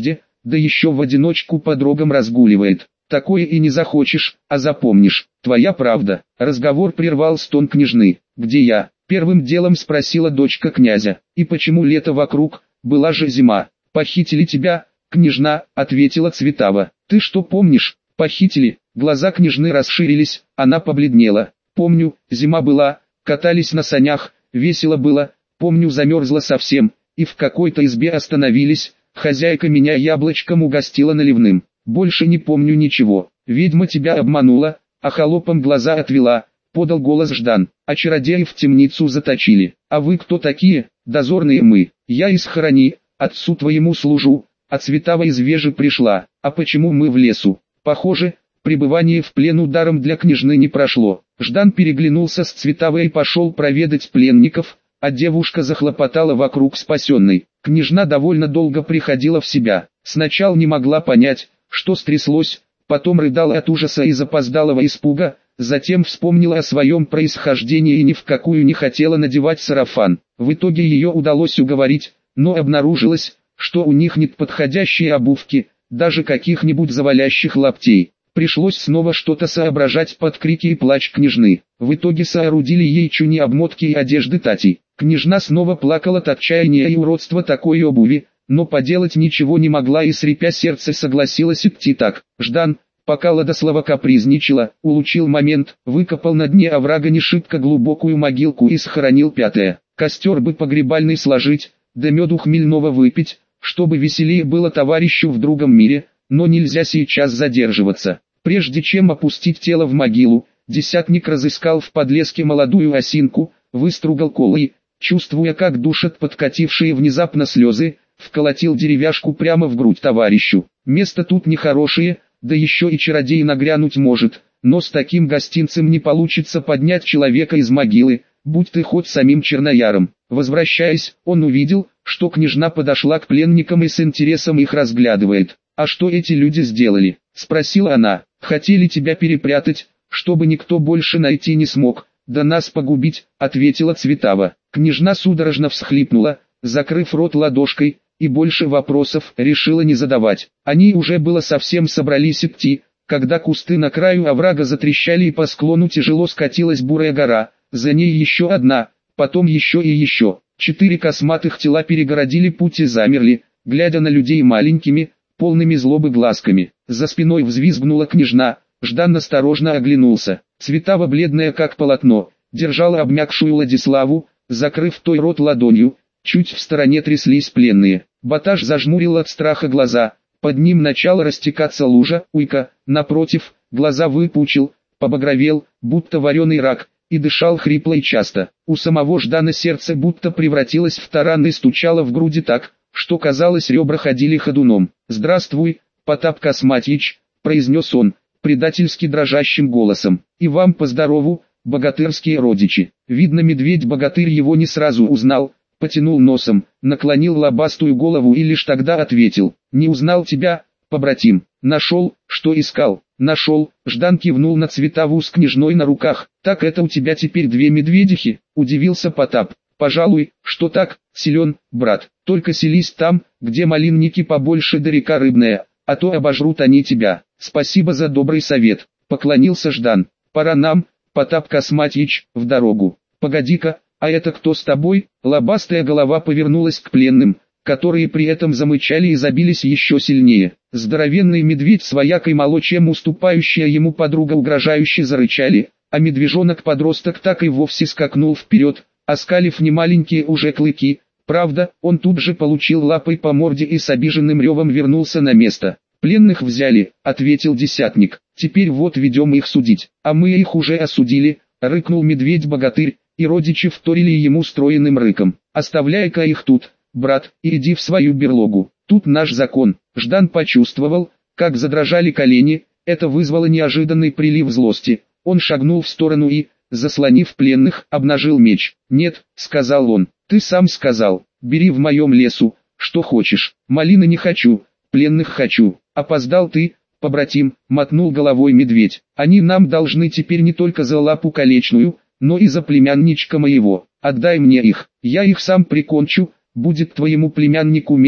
да еще в одиночку по дорогам разгуливает. Такое и не захочешь, а запомнишь. Твоя правда. Разговор прервал стон княжны. Где я? Первым делом спросила дочка князя. И почему лето вокруг? Была же зима. Похитили тебя, княжна, ответила Цветава. Ты что помнишь? Похитили. Глаза княжны расширились, она побледнела. Помню, зима была, катались на санях, весело было. Помню, замерзла совсем, и в какой-то избе остановились. Хозяйка меня яблочком угостила наливным. Больше не помню ничего. Ведьма тебя обманула, а холопом глаза отвела, подал голос Ждан. А чародеев в темницу заточили. А вы кто такие? Дозорные мы. Я из Хорони, отцу твоему служу, а Цветава из Вежи пришла. А почему мы в лесу? Похоже, пребывание в плену даром для княжны не прошло. Ждан переглянулся с Цветавой и пошел проведать пленников, а девушка захлопотала вокруг спасенной. Княжна довольно долго приходила в себя. Сначала не могла понять, что стряслось, потом рыдала от ужаса и запоздалого испуга, затем вспомнила о своем происхождении и ни в какую не хотела надевать сарафан. В итоге ее удалось уговорить, но обнаружилось, что у них нет подходящей обувки, даже каких-нибудь завалящих лаптей. Пришлось снова что-то соображать под крики и плач княжны. В итоге соорудили ей чуни обмотки и одежды Татей. Княжна снова плакала от отчаяния и уродства такой обуви, но поделать ничего не могла и срепя сердце согласилась идти так. Ждан, пока Ладослава капризничала, улучил момент, выкопал на дне оврага не шибко глубокую могилку и схоронил пятое. Костер бы погребальный сложить, да меду хмельного выпить, чтобы веселее было товарищу в другом мире, но нельзя сейчас задерживаться. Прежде чем опустить тело в могилу, десятник разыскал в подлеске молодую осинку, выстругал колы и, чувствуя как душат подкатившие внезапно слезы, вколотил деревяшку прямо в грудь товарищу. Место тут нехорошее, да еще и чародей нагрянуть может, но с таким гостинцем не получится поднять человека из могилы, будь ты хоть самим Чернояром. Возвращаясь, он увидел, что княжна подошла к пленникам и с интересом их разглядывает. «А что эти люди сделали?» — спросила она. «Хотели тебя перепрятать, чтобы никто больше найти не смог, да нас погубить», — ответила Цветава. Княжна судорожно всхлипнула, закрыв рот ладошкой, и больше вопросов решила не задавать. Они уже было совсем собрались идти, когда кусты на краю оврага затрещали и по склону тяжело скатилась бурая гора, за ней еще одна, потом еще и еще. Четыре косматых тела перегородили путь и замерли, глядя на людей маленькими, полными злобы глазками. За спиной взвизгнула княжна, Ждан осторожно оглянулся. Цветава, бледная как полотно, держала обмякшую Ладиславу, закрыв той рот ладонью. Чуть в стороне тряслись пленные. Баташ зажмурил от страха глаза, под ним начала растекаться лужа, уйка, напротив, глаза выпучил, побагровел, будто вареный рак, и дышал хрипло и часто. У самого Ждана сердце будто превратилось в таран и стучало в груди так, что казалось ребра ходили ходуном. «Здравствуй, Потап Косматьич», — произнес он, предательски дрожащим голосом, — «и вам поздорову, богатырские родичи». Видно, медведь-богатырь его не сразу узнал, потянул носом, наклонил лобастую голову и лишь тогда ответил: «Не узнал тебя, побратим. Нашел, что искал». «Нашел», — Ждан кивнул на Цветаву с княжной на руках. «Так это у тебя теперь две медведихи?» — удивился Потап. «Пожалуй, что так, силен, брат. Только селись там, где малинники побольше да река рыбная, а то обожрут они тебя». «Спасибо за добрый совет», — поклонился Ждан. «Пора нам, Потап Косматьич, в дорогу». «Погоди-ка, а это кто с тобой?» Лобастая голова повернулась к пленным, которые при этом замычали и забились еще сильнее. Здоровенный медведь с воякой мало чем уступающая ему подруга угрожающе зарычали, а медвежонок-подросток так и вовсе скакнул вперед, оскалив немаленькие уже клыки. Правда, он тут же получил лапой по морде и с обиженным ревом вернулся на место. «Пленных взяли», — ответил десятник, — «теперь вот ведем их судить». «А мы их уже осудили», — рыкнул медведь-богатырь, и родичи вторили ему стройным рыком. «Оставляй-ка их тут, брат, и иди в свою берлогу. Тут наш закон». Ждан почувствовал, как задрожали колени, это вызвало неожиданный прилив злости. Он шагнул в сторону и, заслонив пленных, обнажил меч. «Нет», — сказал он, — «ты сам сказал, бери в моем лесу, что хочешь. Малины не хочу, пленных хочу». «Опоздал ты, побратим», — мотнул головой медведь. «Они нам должны теперь не только за лапу колечную, но и за племянничка моего. Отдай мне их, я их сам прикончу, будет твоему племяннику месть,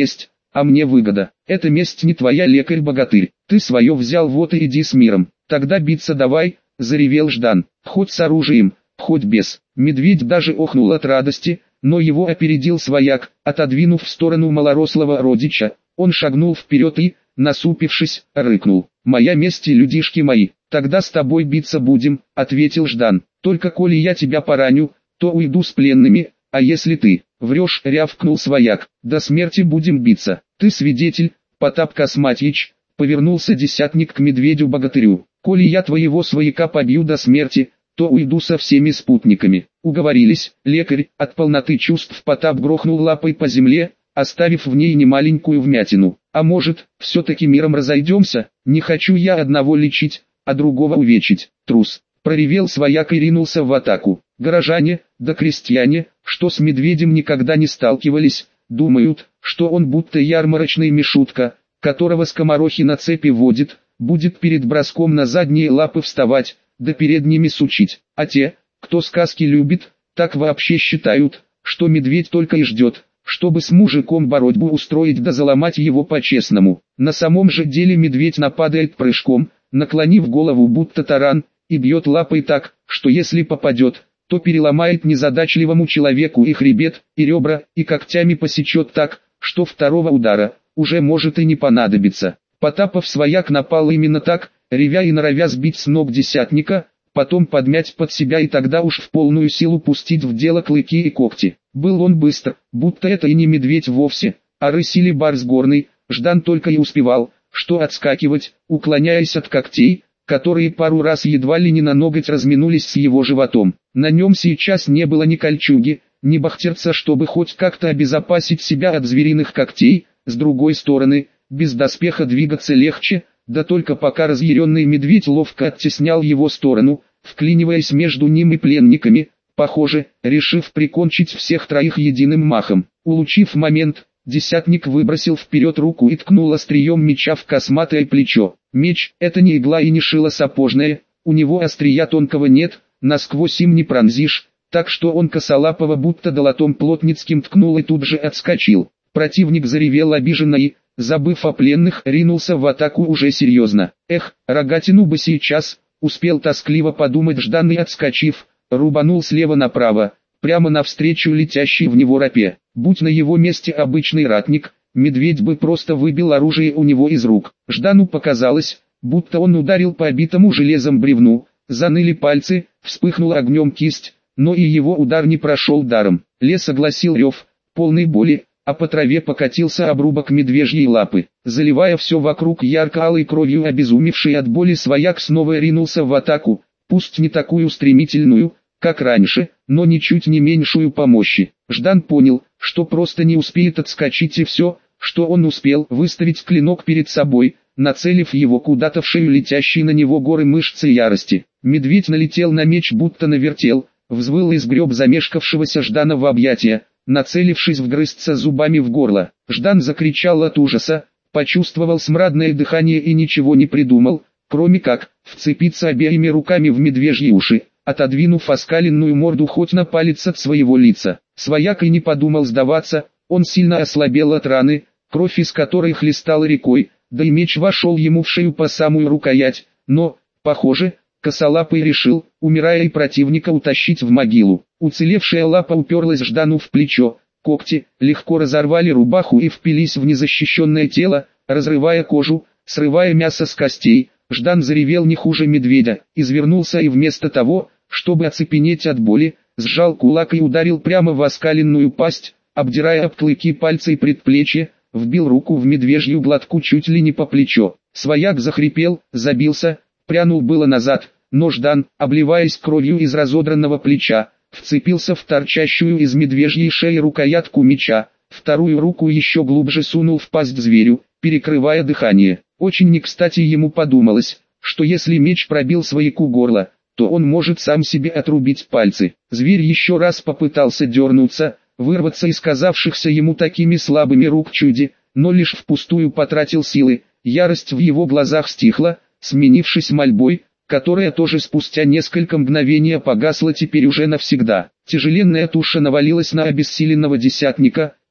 а мне выгода. Эта месть не твоя, лекарь-богатырь. Ты свое взял, вот и иди с миром. Тогда биться давай, заревел Ждан. Хоть с оружием, хоть без. Медведь даже охнул от радости, но его опередил свояк, отодвинув в сторону малорослого родича. Он шагнул вперед и, насупившись, рыкнул. «Моя месть и людишки мои, тогда с тобой биться будем», — ответил Ждан. «Только коли я тебя пораню, то уйду с пленными, а если ты врешь», — рявкнул свояк, — «до смерти будем биться». «Ты свидетель, Потап Косматьич», — повернулся десятник к медведю-богатырю. «Коли я твоего свояка побью до смерти, то уйду со всеми спутниками». «Уговорились, лекарь», — от полноты чувств Потап грохнул лапой по земле, оставив в ней немаленькую вмятину. «А может, все-таки миром разойдемся? Не хочу я одного лечить, а другого увечить». «Трус», — проревел свояк и ринулся в атаку. Горожане, да крестьяне, что с медведем никогда не сталкивались, думают, что он будто ярмарочный мишутка, которого скоморохи на цепи водит, будет перед броском на задние лапы вставать, да передними сучить. А те, кто сказки любит, так вообще считают, что медведь только и ждет, чтобы с мужиком борьбу устроить да заломать его по-честному. На самом же деле медведь нападает прыжком, наклонив голову будто таран, и бьет лапой так, что если попадет, то переломает незадачливому человеку и хребет, и ребра, и когтями посечет так, что второго удара уже может и не понадобиться. Потапов свояк напал именно так, ревя и норовя сбить с ног десятника, потом подмять под себя и тогда уж в полную силу пустить в дело клыки и когти. Был он быстр, будто это и не медведь вовсе, а рысь или барс горный. Ждан только и успевал, что отскакивать, уклоняясь от когтей, которые пару раз едва ли не на ноготь разминулись с его животом. На нем сейчас не было ни кольчуги, ни бахтерца, чтобы хоть как-то обезопасить себя от звериных когтей. С другой стороны, без доспеха двигаться легче, да только пока разъяренный медведь ловко оттеснял его сторону, вклиниваясь между ним и пленниками, похоже, решив прикончить всех троих единым махом. Улучив момент, десятник выбросил вперед руку и ткнул острием меча в косматое плечо. Меч — это не игла и не шило сапожное, у него острия тонкого нет, насквозь им не пронзишь, так что он косолапого будто долотом плотницким ткнул и тут же отскочил. Противник заревел обиженно и, забыв о пленных, ринулся в атаку уже серьезно. Эх, рогатину бы сейчас, успел тоскливо подумать Ждан и, отскочив, рубанул слева направо, прямо навстречу летящей в него рапе. Будь на его месте обычный ратник, медведь бы просто выбил оружие у него из рук. Ждану показалось, будто он ударил по обитому железом бревну, заныли пальцы, вспыхнула огнем кисть, но и его удар не прошел даром. Лес огласил рев, полный боли, а по траве покатился обрубок медвежьей лапы. Заливая все вокруг ярко-алой кровью, обезумевший от боли свояк снова ринулся в атаку, пусть не такую стремительную, как раньше, но ничуть не меньшую по мощи. Ждан понял, что просто не успеет отскочить, и все, что он успел, выставить клинок перед собой, нацелив его куда-то в шею летящей на него горы мышцы ярости. Медведь налетел на меч будто навертел, взвыл и сгреб замешкавшегося Ждана в объятия, нацелившись вгрызться зубами в горло. Ждан закричал от ужаса, почувствовал смрадное дыхание и ничего не придумал, кроме как вцепиться обеими руками в медвежьи уши, отодвинув оскаленную морду хоть на палец от своего лица. Свояк и не подумал сдаваться, он сильно ослабел от раны, кровь из которой хлестала рекой, да и меч вошел ему в шею по самую рукоять, но, похоже, косолапый решил, умирая и противника, утащить в могилу. Уцелевшая лапа уперлась Ждану в плечо, когти легко разорвали рубаху и впились в незащищенное тело, разрывая кожу, срывая мясо с костей. Ждан заревел не хуже медведя, извернулся и вместо того, чтобы оцепенеть от боли, сжал кулак и ударил прямо в оскаленную пасть, обдирая об клыки пальцы и предплечья, вбил руку в медвежью глотку чуть ли не по плечо. Свояк захрипел, забился, прянул было назад, но Ждан, обливаясь кровью из разодранного плеча, вцепился в торчащую из медвежьей шеи рукоятку меча, вторую руку еще глубже сунул в пасть зверю, перекрывая дыхание. Очень не кстати ему подумалось, что если меч пробил свояку горло, то он может сам себе отрубить пальцы. Зверь еще раз попытался дернуться, вырваться из казавшихся ему такими слабыми рук чуди, но лишь впустую потратил силы. Ярость в его глазах стихла, сменившись мольбой, которая тоже спустя несколько мгновений погасла теперь уже навсегда. Тяжеленная туша навалилась на обессиленного десятника,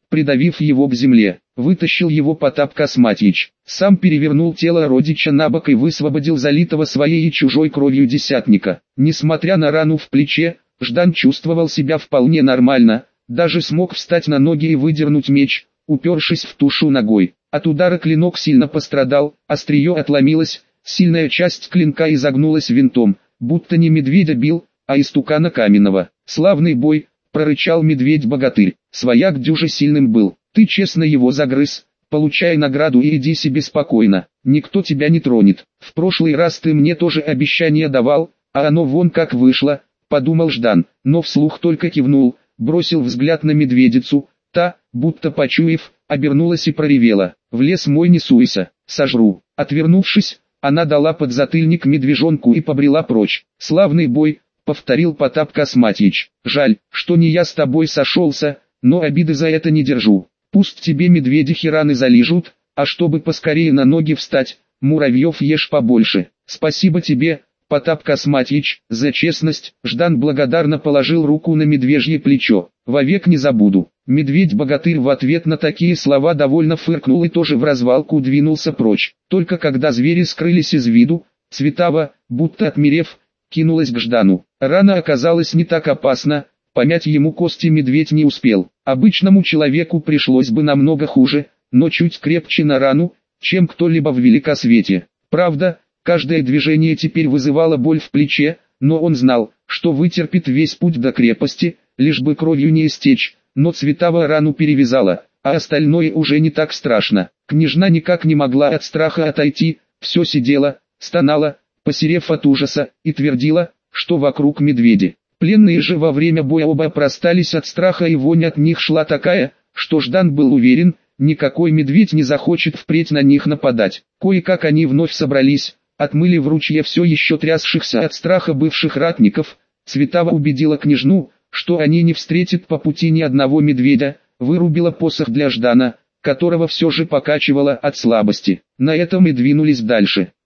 придавив его к земле. Вытащил его Потап Косматьич, сам перевернул тело родича на бок и высвободил залитого своей и чужой кровью десятника. Несмотря на рану в плече, Ждан чувствовал себя вполне нормально, даже смог встать на ноги и выдернуть меч, упершись в тушу ногой. От удара клинок сильно пострадал, острие отломилось, сильная часть клинка изогнулась винтом, будто не медведя бил, а истукана каменного. «Славный бой», — прорычал медведь-богатырь, — «свояк дюже сильным был. Ты честно его загрыз, получай награду и иди себе спокойно, никто тебя не тронет. В прошлый раз ты мне тоже обещание давал, а оно вон как вышло», — подумал Ждан, но вслух только кивнул, бросил взгляд на медведицу, та, будто почуяв, обернулась и проревела: «В лес мой не суйся, сожру». Отвернувшись, она дала подзатыльник медвежонку и побрела прочь. «Славный бой», — повторил Потап Косматьич, — «жаль, что не я с тобой сошелся, но обиды за это не держу. Пусть тебе медведихи раны залижут, а чтобы поскорее на ноги встать, муравьев ешь побольше. Спасибо тебе, Потап Косматьич, за честность». Ждан благодарно положил руку на медвежье плечо. «Вовек не забуду». Медведь-богатырь в ответ на такие слова довольно фыркнул и тоже в развалку двинулся прочь. Только когда звери скрылись из виду, Цветава, будто отмерев, кинулась к Ждану. Рана оказалась не так опасна, помять ему кости медведь не успел. Обычному человеку пришлось бы намного хуже, но чуть крепче на рану, чем кто-либо в Великосвете. Правда, каждое движение теперь вызывало боль в плече, но он знал, что вытерпит весь путь до крепости, лишь бы кровью не истечь. Но Цветава рану перевязала, а остальное уже не так страшно. Княжна никак не могла от страха отойти, все сидела, стонала, посерев от ужаса, и твердила, что вокруг медведи. Пленные же во время боя оба простались от страха, и вонь от них шла такая, что Ждан был уверен, никакой медведь не захочет впредь на них нападать. Кое-как они вновь собрались, отмыли в ручье все еще трясшихся от страха бывших ратников. Цветава убедила княжну, что они не встретят по пути ни одного медведя, вырубила посох для Ждана, которого все же покачивало от слабости. На этом и двинулись дальше.